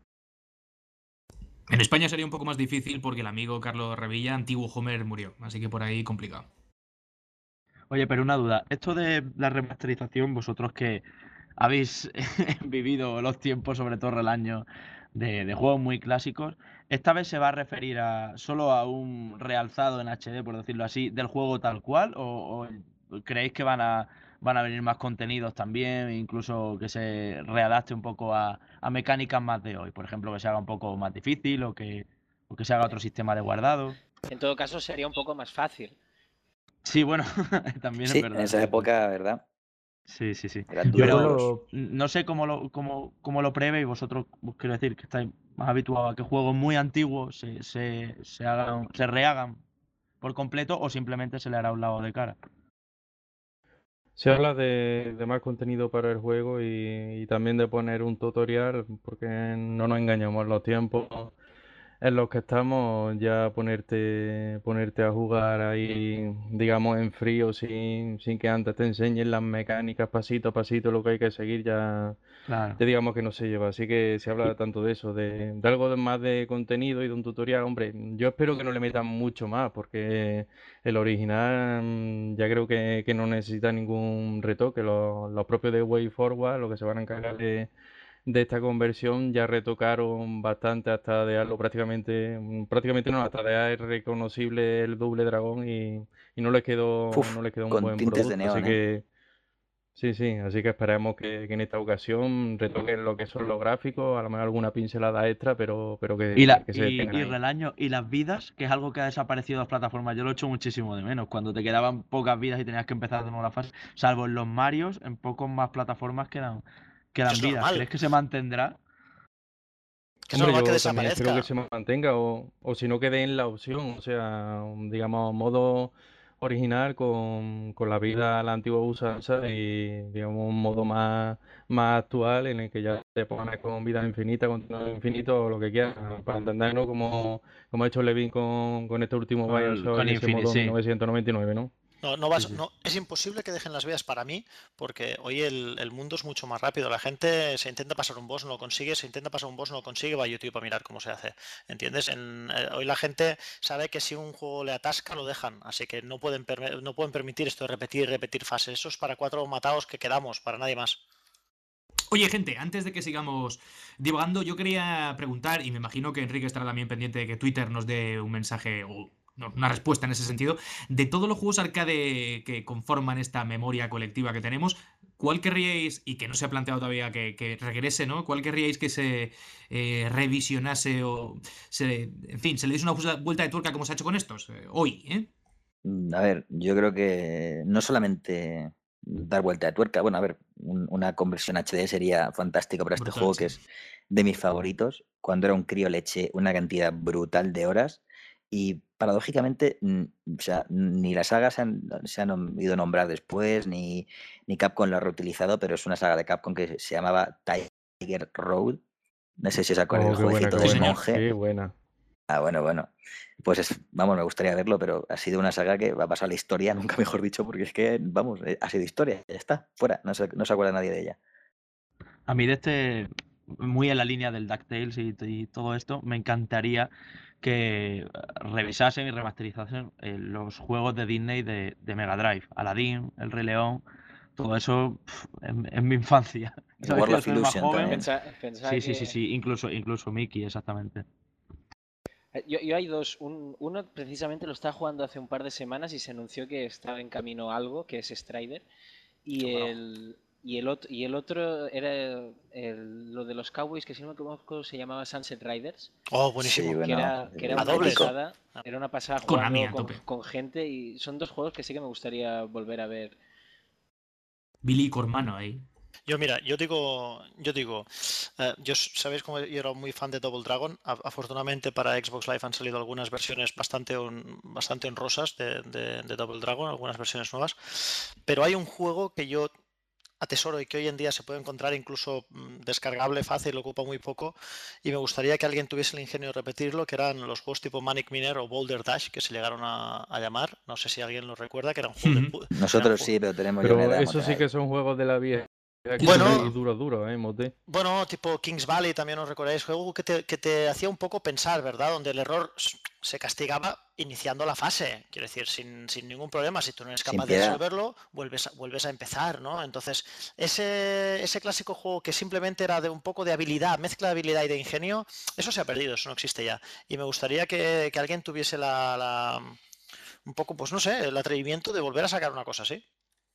En España sería un poco más difícil porque el amigo Carlos Revilla, antiguo Homer, murió. Así que por ahí complicado. Oye, pero una duda. Esto de la remasterización, vosotros que habéis vivido los tiempos, sobre todo el año, de, de juegos muy clásicos, ¿esta vez se va a referir a solo a un realzado en H D, por decirlo así, del juego tal cual? ¿O, o creéis que van a, van a venir más contenidos también, incluso que se readapte un poco a, a mecánicas más de hoy? Por ejemplo, que se haga un poco más difícil o que, o que se haga otro sistema de guardado. En todo caso sería un poco más fácil. Sí, bueno, también es Sí, en verdad. esa es verdad. época, ¿verdad? Sí, sí, sí. Eran Yo por duros. lo, No sé cómo lo, cómo, cómo lo prevéis vosotros, pues, quiero decir, que estáis más habituados a que juegos muy antiguos se, se, se hagan, se rehagan por completo o simplemente se le hará un lado de cara. Se habla de, de más contenido para el juego y, y también de poner un tutorial, porque no nos engañamos, los tiempos en los que estamos, ya ponerte, ponerte a jugar ahí, digamos, en frío, sin, sin que antes te enseñen las mecánicas pasito a pasito, lo que hay que seguir, ya, Claro. ya digamos que no se lleva. Así que se habla tanto de eso, de, de algo de más de contenido y de un tutorial. Hombre, yo espero que no le metan mucho más, porque el original mm, ya creo que, que no necesita ningún retoque. Los, los propios de Way Forward, lo que se van a encargar de de esta conversión ya retocaron bastante hasta dejarlo prácticamente, mm, prácticamente no, hasta dejar reconocible el doble dragón y, y no les quedó, Uf, no les quedó un con buen tintes de producto. Así neón, ¿eh? que sí, sí, así que esperemos que, que en esta ocasión retoquen lo que son los gráficos, a lo mejor alguna pincelada extra, pero, pero que, Y, la, que se detengan y, y ahí. Relaño, y las vidas, que es algo que ha desaparecido de las plataformas, yo lo echo muchísimo de menos. Cuando te quedaban pocas vidas y tenías que empezar de nuevo la fase, salvo en los Marios, en pocos más plataformas quedan, Eso quedan es vidas. normal. ¿Crees que se mantendrá? Que es Hombre, normal que yo también espero que desaparezca. se mantenga o, o si no que den la opción, o sea, un, digamos, modo original con, con la vida a la antigua usanza y, digamos, un modo más, más actual en el que ya te pones con vida infinita, continuo infinito o lo que quieras, para entendernos como, como ha hecho Levin con, con este último Con, el- Bioshock con y ese Infinite, modo sí. mil novecientos noventa y nueve, ¿no? No, no vas, Sí, sí. no, es imposible que dejen las vías para mí, porque hoy el, el mundo es mucho más rápido. La gente se intenta pasar un boss, no lo consigue, se intenta pasar un boss, no lo consigue, va a YouTube a mirar cómo se hace. ¿Entiendes? En, eh, hoy la gente sabe que si un juego le atasca, lo dejan, así que no pueden, perme- no pueden permitir esto de repetir y repetir fases. Eso es para cuatro matados que quedamos, para nadie más. Oye, gente, antes de que sigamos divagando, yo quería preguntar, y me imagino que Enrique estará también pendiente de que Twitter nos dé un mensaje o no, una respuesta en ese sentido, de todos los juegos arcade que conforman esta memoria colectiva que tenemos, ¿cuál querríais, y que no se ha planteado todavía que, que regrese, ¿no? ¿Cuál querríais que se eh, revisionase o se, en fin, se le diese una vuelta de tuerca como se ha hecho con estos? Eh, hoy, ¿eh? Mm, A ver, yo creo que no solamente dar vuelta de tuerca, bueno, a ver, un- una conversión H D sería fantástico para este Brutal, juego sí. que es de mis favoritos. Cuando era un crío le eché una cantidad brutal de horas y paradójicamente, mm, o sea, ni la saga se han, se han nom- ido a nombrar después, ni, ni Capcom lo ha reutilizado, pero es una saga de Capcom que se llamaba Tiger Road. No sé si os acordáis Oh, del qué buena, qué jueguecito Sí, del buena. señor. monje. Qué buena. Ah, bueno, bueno. Pues es, vamos, me gustaría verlo, pero ha sido una saga que va a pasar a la historia, nunca mejor dicho, porque es que, vamos, eh, ha sido historia, ya está, fuera, no se, no se acuerda nadie de ella. A mí de este, muy en la línea del DuckTales y, y todo esto, me encantaría que eh, revisasen y remasterizasen eh, los juegos de Disney de, de Mega Drive. Aladdin, El Rey León, todo eso pf, en, en mi infancia. El Sabes que World yo of soy el más Illusion joven. también. Pensa- pensaba Sí, sí, sí, que sí, incluso, incluso Mickey, exactamente. eh, yo, yo hay dos. Un- uno precisamente lo estaba jugando hace un par de semanas y se anunció que estaba en camino a algo, que es Strider. Y Chulado. el, y el, otro, y el otro era el- el- lo de los Cowboys, que si no me equivoco se llamaba Sunset Riders, Oh, Sí, buenísimo. que bueno, era, que era A una épico. dobles. pasada. Era una pasada Konami jugando a con, tope. con gente y son dos juegos que sí que me gustaría volver a ver. Billy Cormano ahí. Yo mira, yo digo, yo digo, eh, yo s- sabéis como yo era muy fan de Double Dragon. A- afortunadamente para Xbox Live han salido algunas versiones bastante, hon- bastante honrosas de, de- de Double Dragon, algunas versiones nuevas. Pero hay un juego que yo atesoro y que hoy en día se puede encontrar incluso mm, descargable fácil, ocupa muy poco. Y me gustaría que alguien tuviese el ingenio de repetirlo, que eran los juegos tipo Manic Miner o Boulder Dash, que se llegaron a, a llamar. No sé si alguien lo recuerda, que eran juegos de, pu- eran Nosotros juegos. sí, pero tenemos ya una Pero edad eso sí emocional. que son juegos de la vieja que son muy Bueno, duros, duros, ¿eh, Mote? Bueno, tipo Kings Valley, también os recordáis, juego que te, que te hacía un poco pensar, ¿verdad? Donde el error s- se castigaba iniciando la fase, quiero decir, sin, sin ningún problema. Si tú no eres Sin capaz de piedad. resolverlo, vuelves a, vuelves a empezar, ¿no? Entonces, ese, ese clásico juego que simplemente era de un poco de habilidad, mezcla de habilidad y de ingenio, eso se ha perdido, eso no existe ya. Y me gustaría que, que alguien tuviese la, la- un poco, pues no sé, el atrevimiento de volver a sacar una cosa así.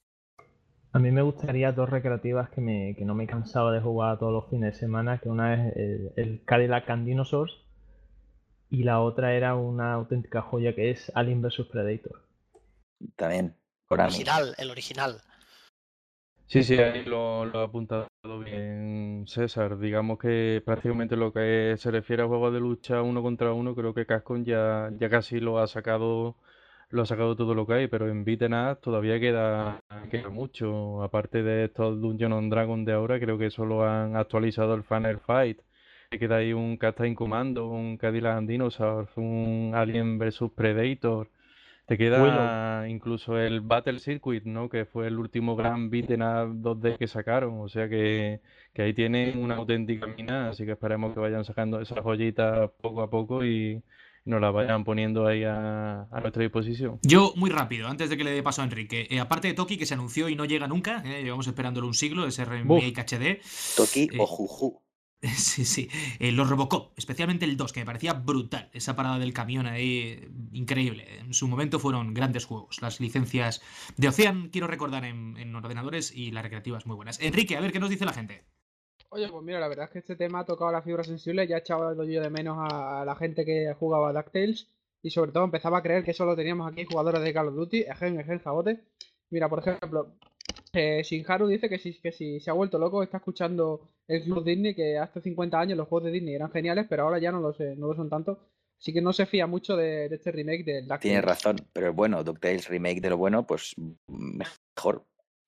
A mí me gustaría dos recreativas que, me, que no me cansaba de jugar todos los fines de semana, que una es el, el Cadillac and Dinosaurs y la otra era una auténtica joya que es Alien versus Predator. También, Konami. Original, el original. Sí, sí, ahí lo, lo ha apuntado bien César. Digamos que prácticamente lo que se refiere a juegos de lucha uno contra uno, creo que Capcom ya, ya casi lo ha sacado, lo ha sacado todo lo que hay, pero en Beaten Up todavía queda, queda mucho. Aparte de estos Dungeon and Dragon de ahora, creo que solo han actualizado el Final Fight. Te queda ahí un Captain Commando, un Cadillac and Dinosaurs, un Alien versus Predator. Te Willow. queda incluso el Battle Circuit, ¿no? Que fue el último gran beat'em up dos D que sacaron. O sea que, que ahí tienen una auténtica mina. Así que esperemos que vayan sacando esas joyitas poco a poco y, y nos las vayan poniendo ahí a, a nuestra disposición. Yo, muy rápido, antes de que le dé paso a Enrique. Eh, aparte de Toki, que se anunció y no llega nunca, eh, llevamos esperándolo un siglo, ese Buf, remake H D. Toki o Eh, Juju. sí, sí. Eh, los Robocop, especialmente el dos, que me parecía brutal. Esa parada del camión ahí, eh, increíble. En su momento fueron grandes juegos. Las licencias de Ocean, quiero recordar, en, en ordenadores y las recreativas muy buenas. Enrique, a ver qué nos dice la gente. Oye, pues mira, la verdad es que este tema ha tocado la fibra sensible, ya he echado yo de menos a, a la gente que jugaba a DuckTales y sobre todo empezaba a creer que solo teníamos aquí jugadores de Call of Duty, ejen, ejen, jabote. Mira, por ejemplo, eh, Shinharu dice que si, que si se ha vuelto loco, está escuchando el Club Disney, que hace cincuenta años los juegos de Disney eran geniales, pero ahora ya no lo sé, no lo son tanto. Así que no se fía mucho de, de este remake del DuckTales. Tienes razón, pero es bueno, DuckTales remake de lo bueno, pues mejor.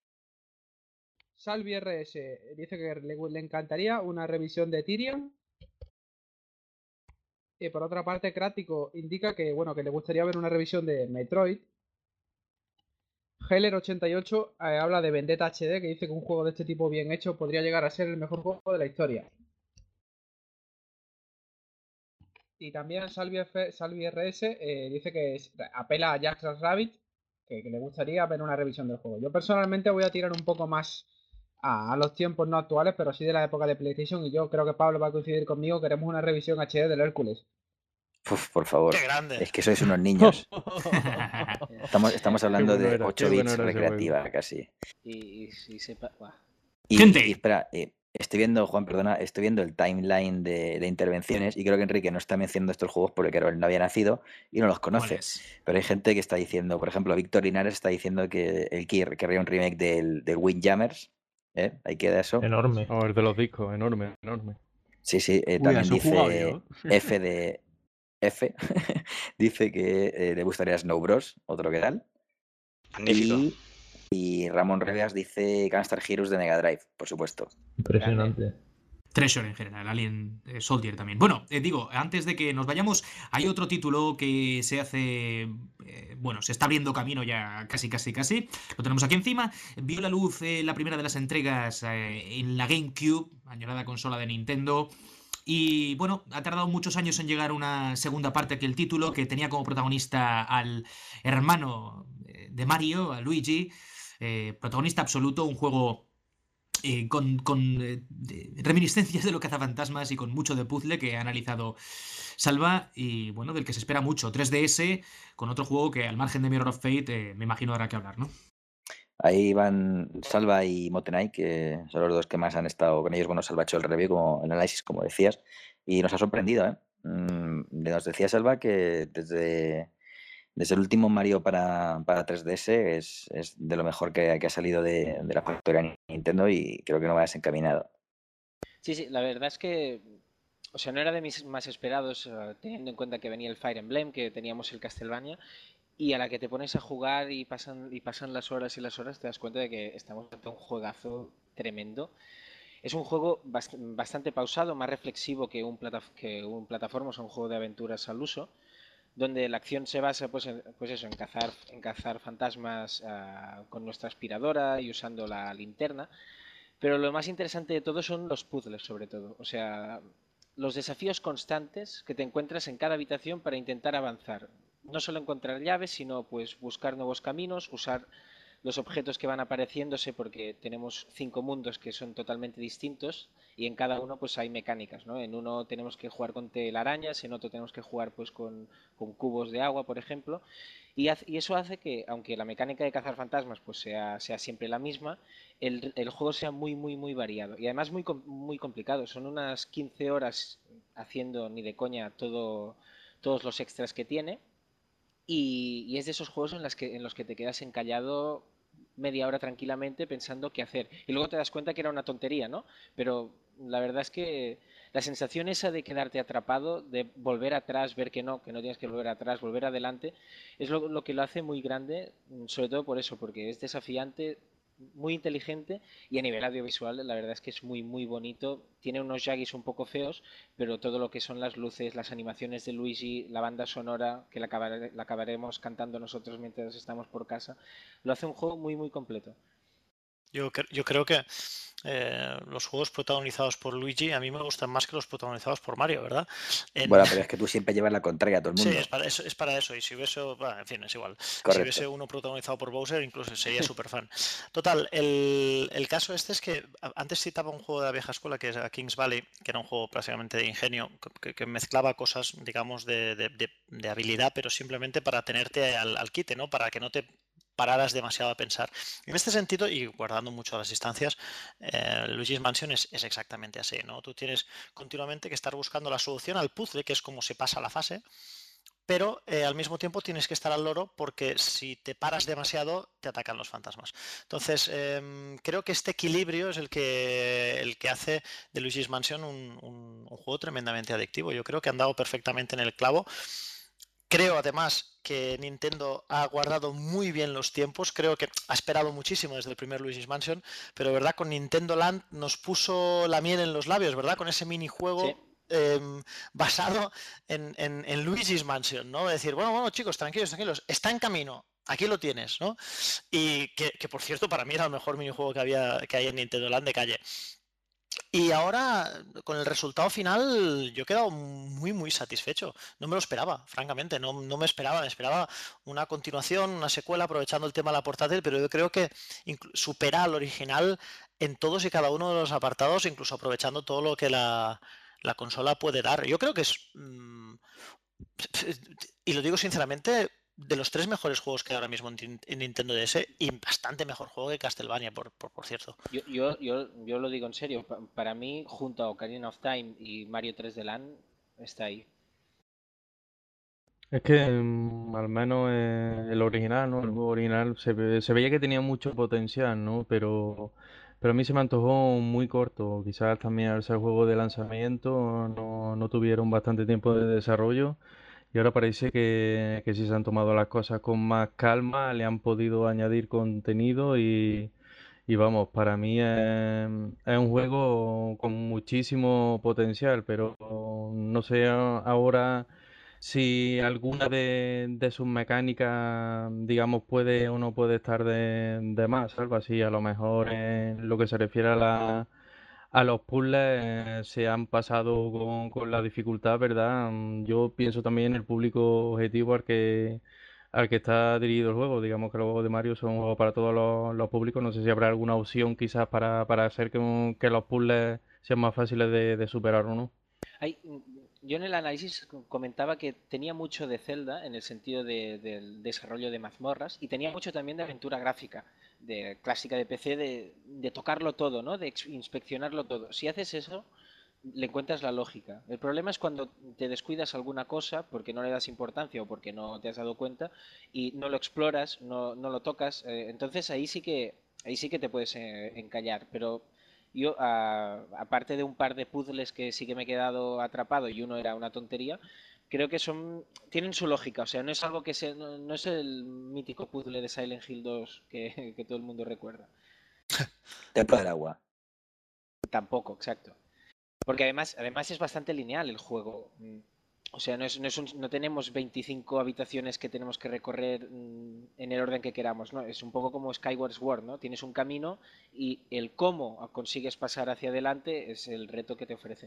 Salvi R S dice que le, le encantaría una revisión de Tyrion. Y por otra parte, Crático indica que bueno, que le gustaría ver una revisión de Metroid. Heller ochenta y ocho eh, habla de Vendetta H D, que dice que un juego de este tipo bien hecho podría llegar a ser el mejor juego de la historia. Y también Salvi, F, Salvi R S eh, dice que es, apela a Jack Rabbit, que, que le gustaría ver una revisión del juego. Yo personalmente voy a tirar un poco más a, a los tiempos no actuales, pero sí de la época de PlayStation, y yo creo que Pablo va a coincidir conmigo, queremos una revisión H D del Hércules. Uf, por favor. ¡Qué grande! Es que sois unos niños. Estamos, estamos hablando bueno de era, ocho bueno bits era ese recreativa casi. Y, y si sepa. Buah. Y, Gente. y espera, eh, estoy viendo, Juan, perdona, estoy viendo el timeline de, de intervenciones y creo que Enrique no está mencionando estos juegos porque él no había nacido y no los conoce. ¿Cuáles? Pero hay gente que está diciendo, por ejemplo, Víctor Linares está diciendo que él quiere- querría un remake del, del Windjammers. ¿Eh? Ahí queda eso. Enorme. Vamos a ver de los discos, enorme, enorme. Sí, sí, eh, Uy, también eso he jugado dice yo. F de F, dice que eh, le gustaría Snow Bros, otro que tal. Magnífico. Y, y Ramón Reveas dice Gunstar Heroes de Mega Drive, por supuesto. Impresionante. Treasure en general, Alien eh, Soldier también. Bueno, eh, digo, antes de que nos vayamos, hay otro título que se hace, eh, bueno, se está abriendo camino ya casi, casi, casi. Lo tenemos aquí encima. Vio la luz eh, la primera de las entregas eh, en la GameCube, añorada consola de Nintendo. Y bueno, ha tardado muchos años en llegar una segunda parte que el título, que tenía como protagonista al hermano eh, de Mario, a Luigi, eh, protagonista absoluto, un juego eh, con, con eh, de- reminiscencias de lo cazafantasmas y con mucho de puzzle que ha analizado Salva y bueno, del que se espera mucho. tres D S con otro juego que al margen de Mirror of Fate eh, me imagino habrá que hablar, ¿no? Ahí van Salva y Motenai, que son los dos que más han estado con ellos. Bueno, Salva ha hecho el review, como el análisis, como decías, y nos ha sorprendido, ¿eh? Mm, Nos decía Salva que desde, desde el último Mario para, para tres D S es, es de lo mejor que, que ha salido de, de la factoría Nintendo y creo que no va desencaminado. Sí, sí, la verdad es que, o sea, no era de mis más esperados, eh, teniendo en cuenta que venía el Fire Emblem, que teníamos el Castlevania, y a la que te pones a jugar y pasan, y pasan las horas y las horas, te das cuenta de que estamos ante un juegazo tremendo. Es un juego bast- bastante pausado, más reflexivo que un, plata- que un plataforma, o sea, un juego de aventuras al uso, donde la acción se basa pues, en, pues eso, en cazar, en cazar fantasmas ah, con nuestra aspiradora y usando la linterna. Pero lo más interesante de todo son los puzzles, sobre todo. O sea, los desafíos constantes que te encuentras en cada habitación para intentar avanzar. No solo encontrar llaves, sino pues buscar nuevos caminos, usar los objetos que van apareciéndose, porque tenemos cinco mundos que son totalmente distintos y en cada uno pues hay mecánicas, ¿no? En uno tenemos que jugar con telarañas, en otro tenemos que jugar pues con, con cubos de agua, por ejemplo. Y, hace- y eso hace que, aunque la mecánica de cazar fantasmas pues sea, sea siempre la misma, el, el juego sea muy, muy, muy variado. Y además muy, com- muy complicado. Son unas quince horas haciendo ni de coña todo, todos los extras que tiene. Y, y es de esos juegos en, las que, en los que te quedas encallado media hora tranquilamente pensando qué hacer. Y luego te das cuenta que era una tontería, ¿no? Pero la verdad es que la sensación esa de quedarte atrapado, de volver atrás, ver que no, que no tienes que volver atrás, volver adelante, es lo, lo que lo hace muy grande, sobre todo por eso, porque es desafiante, muy inteligente y a nivel audiovisual la verdad es que es muy muy bonito. Tiene unos yagis un poco feos, pero todo lo que son las luces, las animaciones de Luigi, la banda sonora, que la, acabare- la acabaremos cantando nosotros mientras estamos por casa, lo hace un juego muy muy completo. Yo, cre- yo creo que eh, los juegos protagonizados por Luigi a mí me gustan más que los protagonizados por Mario, ¿verdad? En- Bueno, pero es que tú siempre llevas la contraria a todo el Sí, mundo. es para eso, es para eso. Y si hubiese, bueno, en fin, es igual. Si Correcto. hubiese uno protagonizado por Bowser, incluso sería súper fan. Total, el, el caso este es que a- antes citaba un juego de la vieja escuela que es Kings Valley, que era un juego prácticamente de ingenio, que, que mezclaba cosas, digamos, de, de- de- de habilidad, pero simplemente para tenerte al, al quite, ¿no? Para que no te pararas demasiado a pensar. En este sentido, y guardando mucho las distancias, eh, Luigi's Mansion es, es exactamente así, ¿no? Tú tienes continuamente que estar buscando la solución al puzzle, que es como se pasa la fase, pero eh, al mismo tiempo tienes que estar al loro porque si te paras demasiado te atacan los fantasmas. Entonces, eh, creo que este equilibrio es el que, el que hace de Luigi's Mansion un, un- un juego tremendamente adictivo. Yo creo que han dado perfectamente en el clavo. Creo además que Nintendo ha guardado muy bien los tiempos. Creo que ha esperado muchísimo desde el primer Luigi's Mansion, pero verdad con Nintendo Land nos puso la miel en los labios, ¿verdad? Con ese minijuego Sí. eh, basado en, en- en Luigi's Mansion, ¿no? Decir, bueno, bueno, chicos, tranquilos, tranquilos, está en camino. aquí lo tienes, ¿no? Y que, que, por cierto, para mí era el mejor minijuego que había que hay en Nintendo Land de calle. Y ahora, con el resultado final, yo he quedado muy, muy satisfecho. No me lo esperaba, francamente, no, no me esperaba, me esperaba una continuación, una secuela, aprovechando el tema de la portátil, pero yo creo que supera al original en todos y cada uno de los apartados, incluso aprovechando todo lo que la, la consola puede dar. Yo creo que es, mmm, y lo digo sinceramente, de los tres mejores juegos que hay ahora mismo en, en Nintendo D S, y bastante mejor juego que Castlevania, por, por, por cierto. Yo, yo, yo, yo lo digo en serio, pa- para mí, junto a Ocarina of Time y Mario tres D Land, está ahí. Es que mm, al menos eh, el original, ¿no? El juego original se, ve- se veía que tenía mucho potencial, ¿no? Pero, pero a mí se me antojó muy corto. Quizás también al ser juego de lanzamiento no, no tuvieron bastante tiempo de desarrollo. Y ahora parece que, que sí se han tomado las cosas con más calma, le han podido añadir contenido y, y vamos, para mí es, es un juego con muchísimo potencial, pero no sé a- ahora si alguna de, de sus mecánicas, digamos, puede o no puede estar de, de más, algo así, a lo mejor en lo que se refiere a la a los puzzles eh, se han pasado con, con la dificultad, ¿verdad? Mm, Yo pienso también en el público objetivo al que, al que está dirigido el juego. Digamos que los juegos de Mario son un juego para todos los, los públicos. No sé si habrá alguna opción quizás para, para hacer que, un- que los puzzles sean más fáciles de, de superar o no. Hay, yo en el análisis comentaba que tenía mucho de Zelda en el sentido de, del desarrollo de mazmorras y tenía mucho también de aventura gráfica, de clásica de P C, de, de tocarlo todo, ¿no? De inspeccionarlo todo. Si haces eso, le encuentras la lógica. El problema es cuando te descuidas alguna cosa porque no le das importancia o porque no te has dado cuenta y no lo exploras, no, no lo tocas. Eh, entonces ahí sí que ahí sí que te puedes eh, encallar. Pero yo, a- aparte de un par de puzzles que sí que me he quedado atrapado y uno era una tontería, creo que son tienen su lógica. O sea, no es algo que se, no, no es el mítico puzzle de Silent Hill dos que, que todo el mundo recuerda. Templo del agua. Tampoco, exacto. Porque además, además es bastante lineal el juego. Mm, O sea, no, es, no, es un- no tenemos veinticinco habitaciones que tenemos que recorrer mm, en el orden que queramos, ¿no? Es un poco como Skyward Sword, ¿no? Tienes un camino y el cómo consigues pasar hacia adelante es el reto que te ofrece.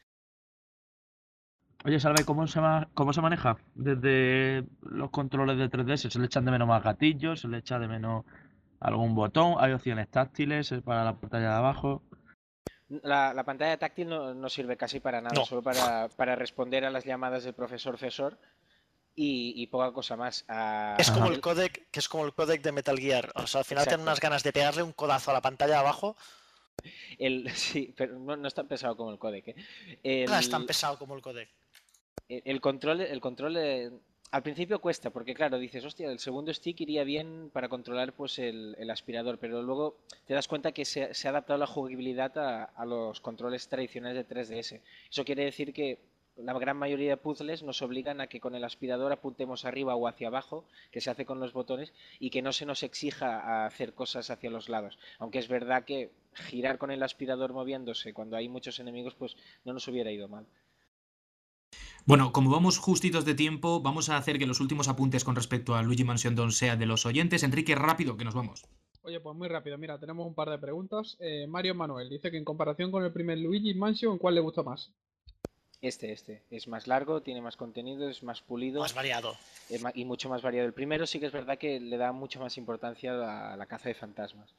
Oye, Salve, ¿cómo se, ma- cómo se maneja desde los controles de tres D S? ¿Se le echan de menos más gatillos? ¿Se le echa de menos algún botón? ¿Hay opciones táctiles eh, para la pantalla de abajo? La, la pantalla táctil no, no sirve casi para nada, No, solo para, para responder a las llamadas del profesor Fesor y, y poca cosa más. Ah, es como Ajá. el el- codec, que es como el codec de Metal Gear. O sea, al final tienen exacto. unas ganas de pegarle un codazo a la pantalla de abajo. El, sí, pero no, no es tan pesado como el codec, ¿eh? No es tan El, pesado como el codec. el el control, el control eh, al principio cuesta, porque claro, dices, hostia, el segundo stick iría bien para controlar pues el, el aspirador, pero luego te das cuenta que se, se ha adaptado la jugabilidad a, a los controles tradicionales de tres D S. Eso quiere decir que la gran mayoría de puzzles nos obligan a que con el aspirador apuntemos arriba o hacia abajo, que se hace con los botones, y que no se nos exija a hacer cosas hacia los lados. Aunque es verdad que girar con el aspirador moviéndose cuando hay muchos enemigos, pues no nos hubiera ido mal. Bueno, como vamos justitos de tiempo, vamos a hacer que los últimos apuntes con respecto a Luigi Mansion dos sean de los oyentes. Enrique, rápido, que nos vamos. Oye, pues muy rápido, mira, tenemos un par de preguntas. Eh, Mario Manuel dice que en comparación con el primer Luigi Mansion, ¿cuál le gustó más? Este, este. Es más largo, tiene más contenido, es más pulido Más variado. eh, ma- y mucho más variado. El primero sí que es verdad que le da mucha más importancia a la, a la caza de fantasmas.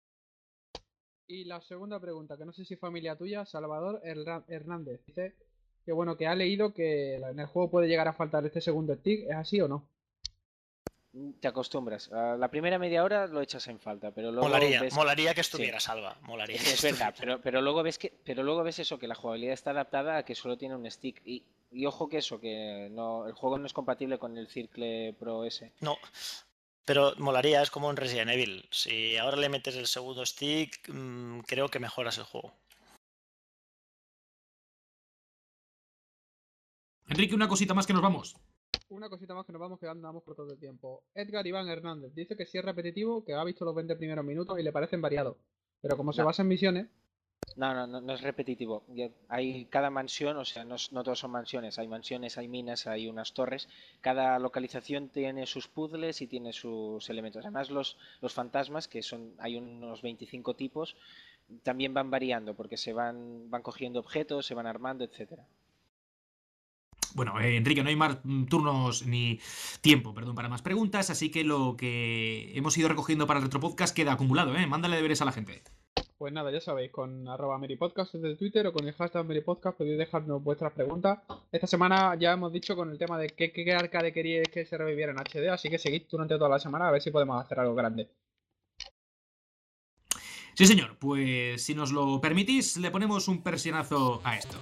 Y la segunda pregunta, que no sé si es familia tuya, Salvador Herra- Hernández, dice que bueno, que ha leído que en el juego puede llegar a faltar este segundo stick, ¿es así o no? Mm, Te acostumbras. A la primera media hora lo echas en falta, pero luego Molaría, ves... molaría que Sí, estuviera, Salva. Molaría es, que es verdad, estuviera. pero, pero luego ves que, pero luego ves eso, que la jugabilidad está adaptada a que solo tiene un stick. Y, y ojo que eso, que no, el juego no es compatible con el Circle Pro S. No, pero molaría, es como en Resident Evil. Si ahora le metes el segundo stick, mmm, creo que mejoras el juego. Enrique, una cosita más que nos vamos. Una cosita más que nos vamos quedando, andamos por todo el tiempo. Edgar Iván Hernández dice que sí es repetitivo, que ha visto los veinte primeros minutos y le parecen variados. Pero como se No, basa en misiones, No, no, no, no es repetitivo. Ya- Hay cada mansión, o sea, no, es- no todos son mansiones, hay mansiones, hay minas, hay unas torres. Cada localización tiene sus puzzles y tiene sus elementos. Además, los, los fantasmas, que son, hay unos veinticinco tipos, también van variando porque se van, van cogiendo objetos, se van armando, etcétera. Bueno, eh, Enrique, no hay más mm, turnos ni tiempo, perdón, para más preguntas, así que lo que hemos ido recogiendo para el Retropodcast queda acumulado, ¿eh? Mándale deberes a la gente. Pues nada, ya sabéis, con arroba meripodcast desde Twitter o con el hashtag meripodcast podéis dejarnos vuestras preguntas. Esta semana ya hemos dicho con el tema de qué, qué arcade queríais que se reviviera en H D, así que seguid durante toda la semana a ver si podemos hacer algo grande. Sí, señor, pues si nos lo permitís, le ponemos un persianazo a esto.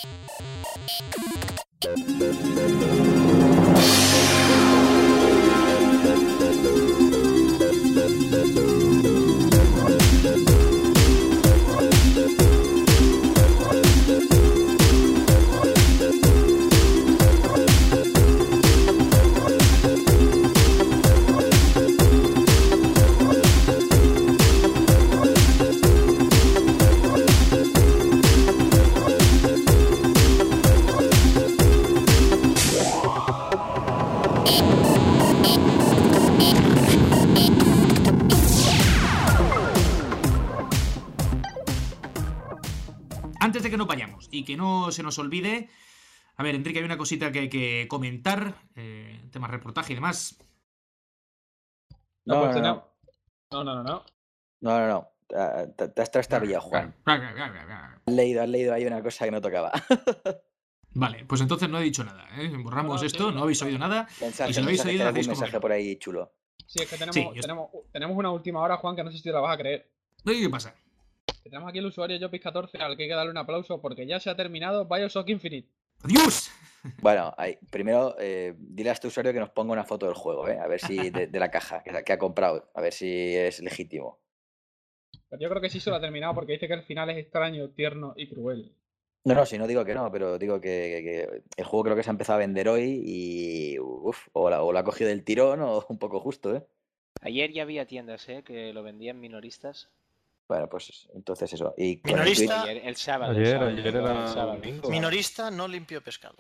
Antes de que nos vayamos y que no se nos olvide, a ver, Enrique, hay una cosita que hay que comentar, eh, temas reportaje y demás. No, No, pues no, tenemos- no. no, no, no, no. No, no, no. Te, te- te has trastabillado, Juan. Has leído, has leído ahí una cosa que no tocaba. Vale, pues entonces no he dicho nada, ¿eh? Borramos No, no, esto, sí, no habéis no. oído nada. Mensaje, Y si lo habéis mensaje, oído, ten hacéis algún como que mensaje no. por ahí chulo. Sí, es que tenemos, Sí, yo- tenemos, tenemos una última hora, Juan, que no sé si te la vas a creer. ¿Qué pasa? Que tenemos aquí el usuario Jopis catorce al que hay que darle un aplauso porque ya se ha terminado Bioshock Infinite. ¡Adiós! Bueno, ahí, primero eh, dile a este usuario que nos ponga una foto del juego, ¿eh? A ver si de, de la caja que, que ha comprado, a ver si es legítimo. Pero yo creo que sí se lo ha terminado porque dice que el final es extraño, tierno y cruel. No, no, si no digo que no, pero digo que, que- que el juego creo que se ha empezado a vender hoy y uf, o, la- o lo ha cogido del tirón o un poco justo, ¿eh? Ayer ya había tiendas, ¿eh? Que lo vendían minoristas. Bueno, pues entonces eso. Y con el Minorista, Ayer, el sábado. el Ayer, sábado, ayer perdón, era el sábado. domingo. minorista no limpio pescado.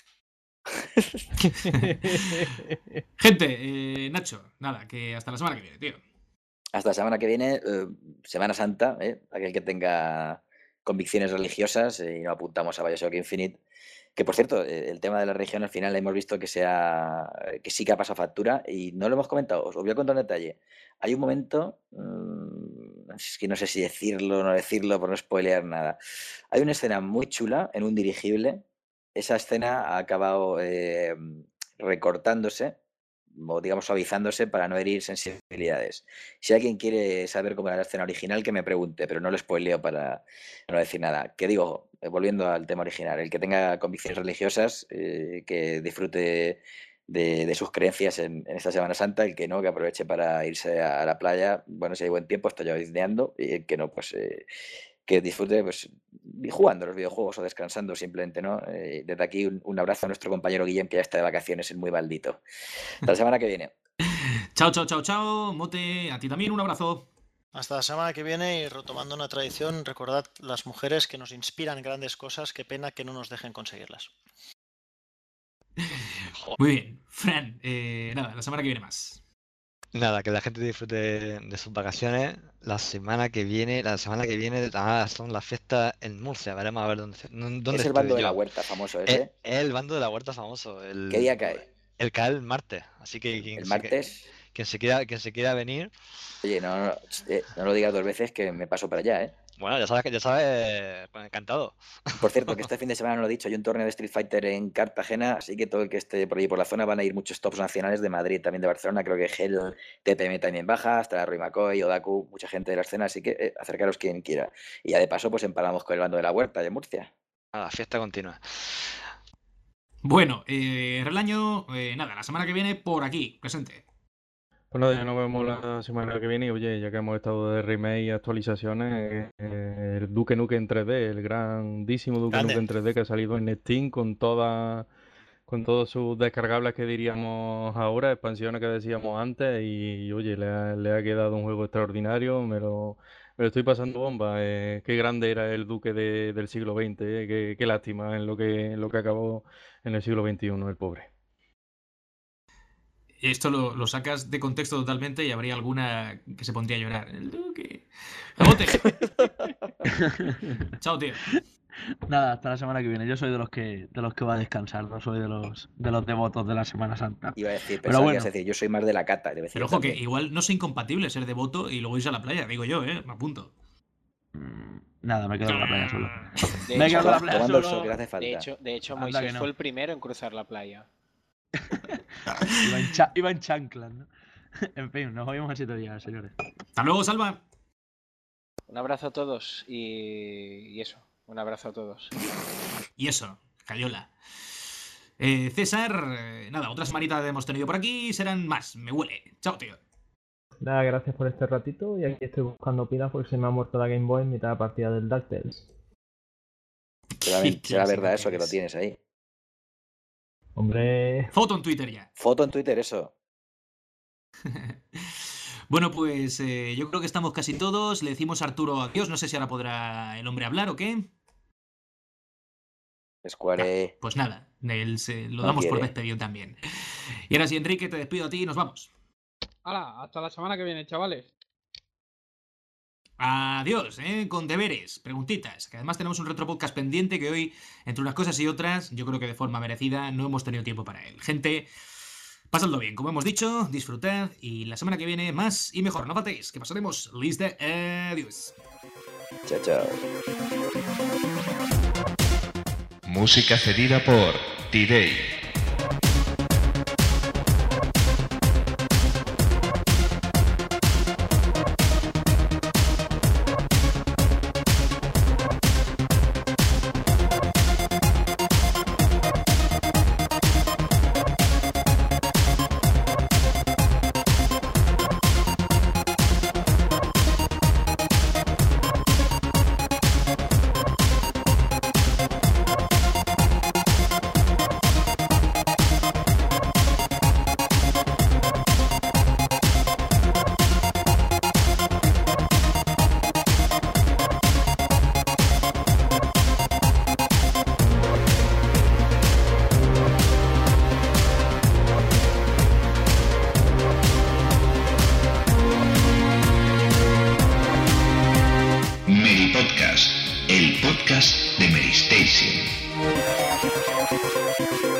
Gente, eh, Nacho, nada, que hasta la semana que viene, tío. Hasta la semana que viene, eh, Semana Santa, ¿eh? Aquel que tenga convicciones religiosas eh, y no apuntamos a Bioshock Infinite. Que por cierto, eh, el tema de la religión al final hemos visto que, sea, que sí que ha pasado factura y no lo hemos comentado. Os voy a contar un detalle. Hay un momento, mmm, es que no sé si decirlo o no decirlo por no spoilear nada. Hay una escena muy chula en un dirigible. Esa escena ha acabado eh, recortándose o digamos suavizándose para no herir sensibilidades. Si alguien quiere saber cómo era la escena original, que me pregunte, pero no lo spoileo para no decir nada. Que digo, eh, volviendo al tema original, el que tenga convicciones religiosas, eh, que disfrute de, de sus creencias en, en esta Semana Santa, el que no, que aproveche para irse a, a la playa, bueno, si hay buen tiempo, estoy ya disneando, y el que no, pues eh, que disfrute pues, jugando a los videojuegos o descansando simplemente, ¿no? Eh, desde aquí un, un abrazo a nuestro compañero Guillem, que ya está de vacaciones en muy maldito. Hasta la semana que viene. Chao, chao, chao, chao. Mote, a ti también un abrazo. Hasta la semana que viene y retomando una tradición, recordad las mujeres que nos inspiran grandes cosas, qué pena que no nos dejen conseguirlas. Muy bien, Fran, eh, nada, la semana que viene más. Nada, que la gente disfrute de sus vacaciones. La semana que viene, la semana que viene ah, son las fiestas en Murcia. Veremos a ver dónde, dónde Es el estoy bando de yo. la huerta famoso Es, ese. es el bando de la huerta famoso. El, ¿Qué día cae? El cae el martes. Así que quien, ¿El se, martes? quien, se quiera, quien se quiera venir. Oye, no, no, eh, no lo digas dos veces que me paso para allá, ¿eh? Bueno, ya sabes que ya sabes, pues, encantado. Por cierto, que este fin de semana no lo he dicho, hay un torneo de Street Fighter en Cartagena, así que todo el que esté por ahí por la zona van a ir muchos tops nacionales de Madrid, también de Barcelona, creo que Gel, T P M también baja, hasta Rui McCoy, Odaku, mucha gente de la escena, así que eh, acercaros quien quiera. Y ya de paso, pues empalamos con el bando de la huerta de Murcia. Nada, fiesta continua. Bueno, eh, Relaño, eh, nada, la semana que viene por aquí, presente. Pues nada, ya nos vemos la semana que viene y oye, ya que hemos estado de remake y actualizaciones, eh, el Duke Nukem en tres D, el grandísimo Duke Grande. Nukem en tres D que ha salido en Steam con toda, con todos sus descargables que diríamos ahora, expansiones que decíamos antes y, oye, le ha, le ha quedado un juego extraordinario, me lo, Me lo estoy pasando bomba. Eh, qué grande era el duque de- del siglo veinte. eh, Qué, qué lástima en lo que, en lo que acabó en el siglo veintiuno, el pobre. Esto lo, lo sacas de contexto totalmente y habría alguna que se pondría a llorar. El duque. Jabote. Chao, tío. Nada, hasta la semana que viene. Yo soy de los que de los que va a descansar, no soy de los de los devotos de la Semana Santa. Iba a decir, Pero pensaba que bueno. ibas a decir, yo soy más de la cata. Debe Pero ojo, que igual no es incompatible ser devoto y luego irse a la playa, digo yo, ¿eh? Me apunto. Mm, Nada, me quedo en la playa solo. De Me hecho, quedo en la playa tomando el solo. sol que le hace falta. de hecho, de hecho Anda Moisés que no. fue el primero en cruzar la playa. Iba en, cha- iba en chanclas, ¿no? En fin, nos oímos en siete días, señores. Hasta luego, Salva. Un abrazo a todos y, y eso, un abrazo a todos. Y eso, Cayola. Eh, César, eh, nada, otra semanita hemos tenido por aquí, serán más, me huele. Chao, tío. Nada, gracias por este ratito y aquí estoy buscando pilas porque se me ha muerto la Game Boy en mitad de la partida del DuckTales. Será, Qué será clase verdad de eso que lo eres. tienes ahí. Hombre, Foto en Twitter ya. Foto en Twitter, eso. Bueno, pues eh, yo creo que estamos casi todos. Le decimos a Arturo adiós. No sé si ahora podrá el hombre hablar o qué. Square. Pues nada, él se- lo No damos por quiere. despedido también. Y ahora sí, Enrique, te despido a ti y nos vamos. Hala, hasta la semana que viene, chavales. Adiós, ¿eh? Con deberes, preguntitas. Que además tenemos un retropodcast pendiente que hoy, entre unas cosas y otras, yo creo que de forma merecida, no hemos tenido tiempo para él. Gente, pasadlo bien, como hemos dicho, disfrutad y la semana que viene más y mejor. No faltéis, que pasaremos lista. Adiós. Chao, chao. Música cedida por T-Day. Mary Podcast, el podcast de Mary Station.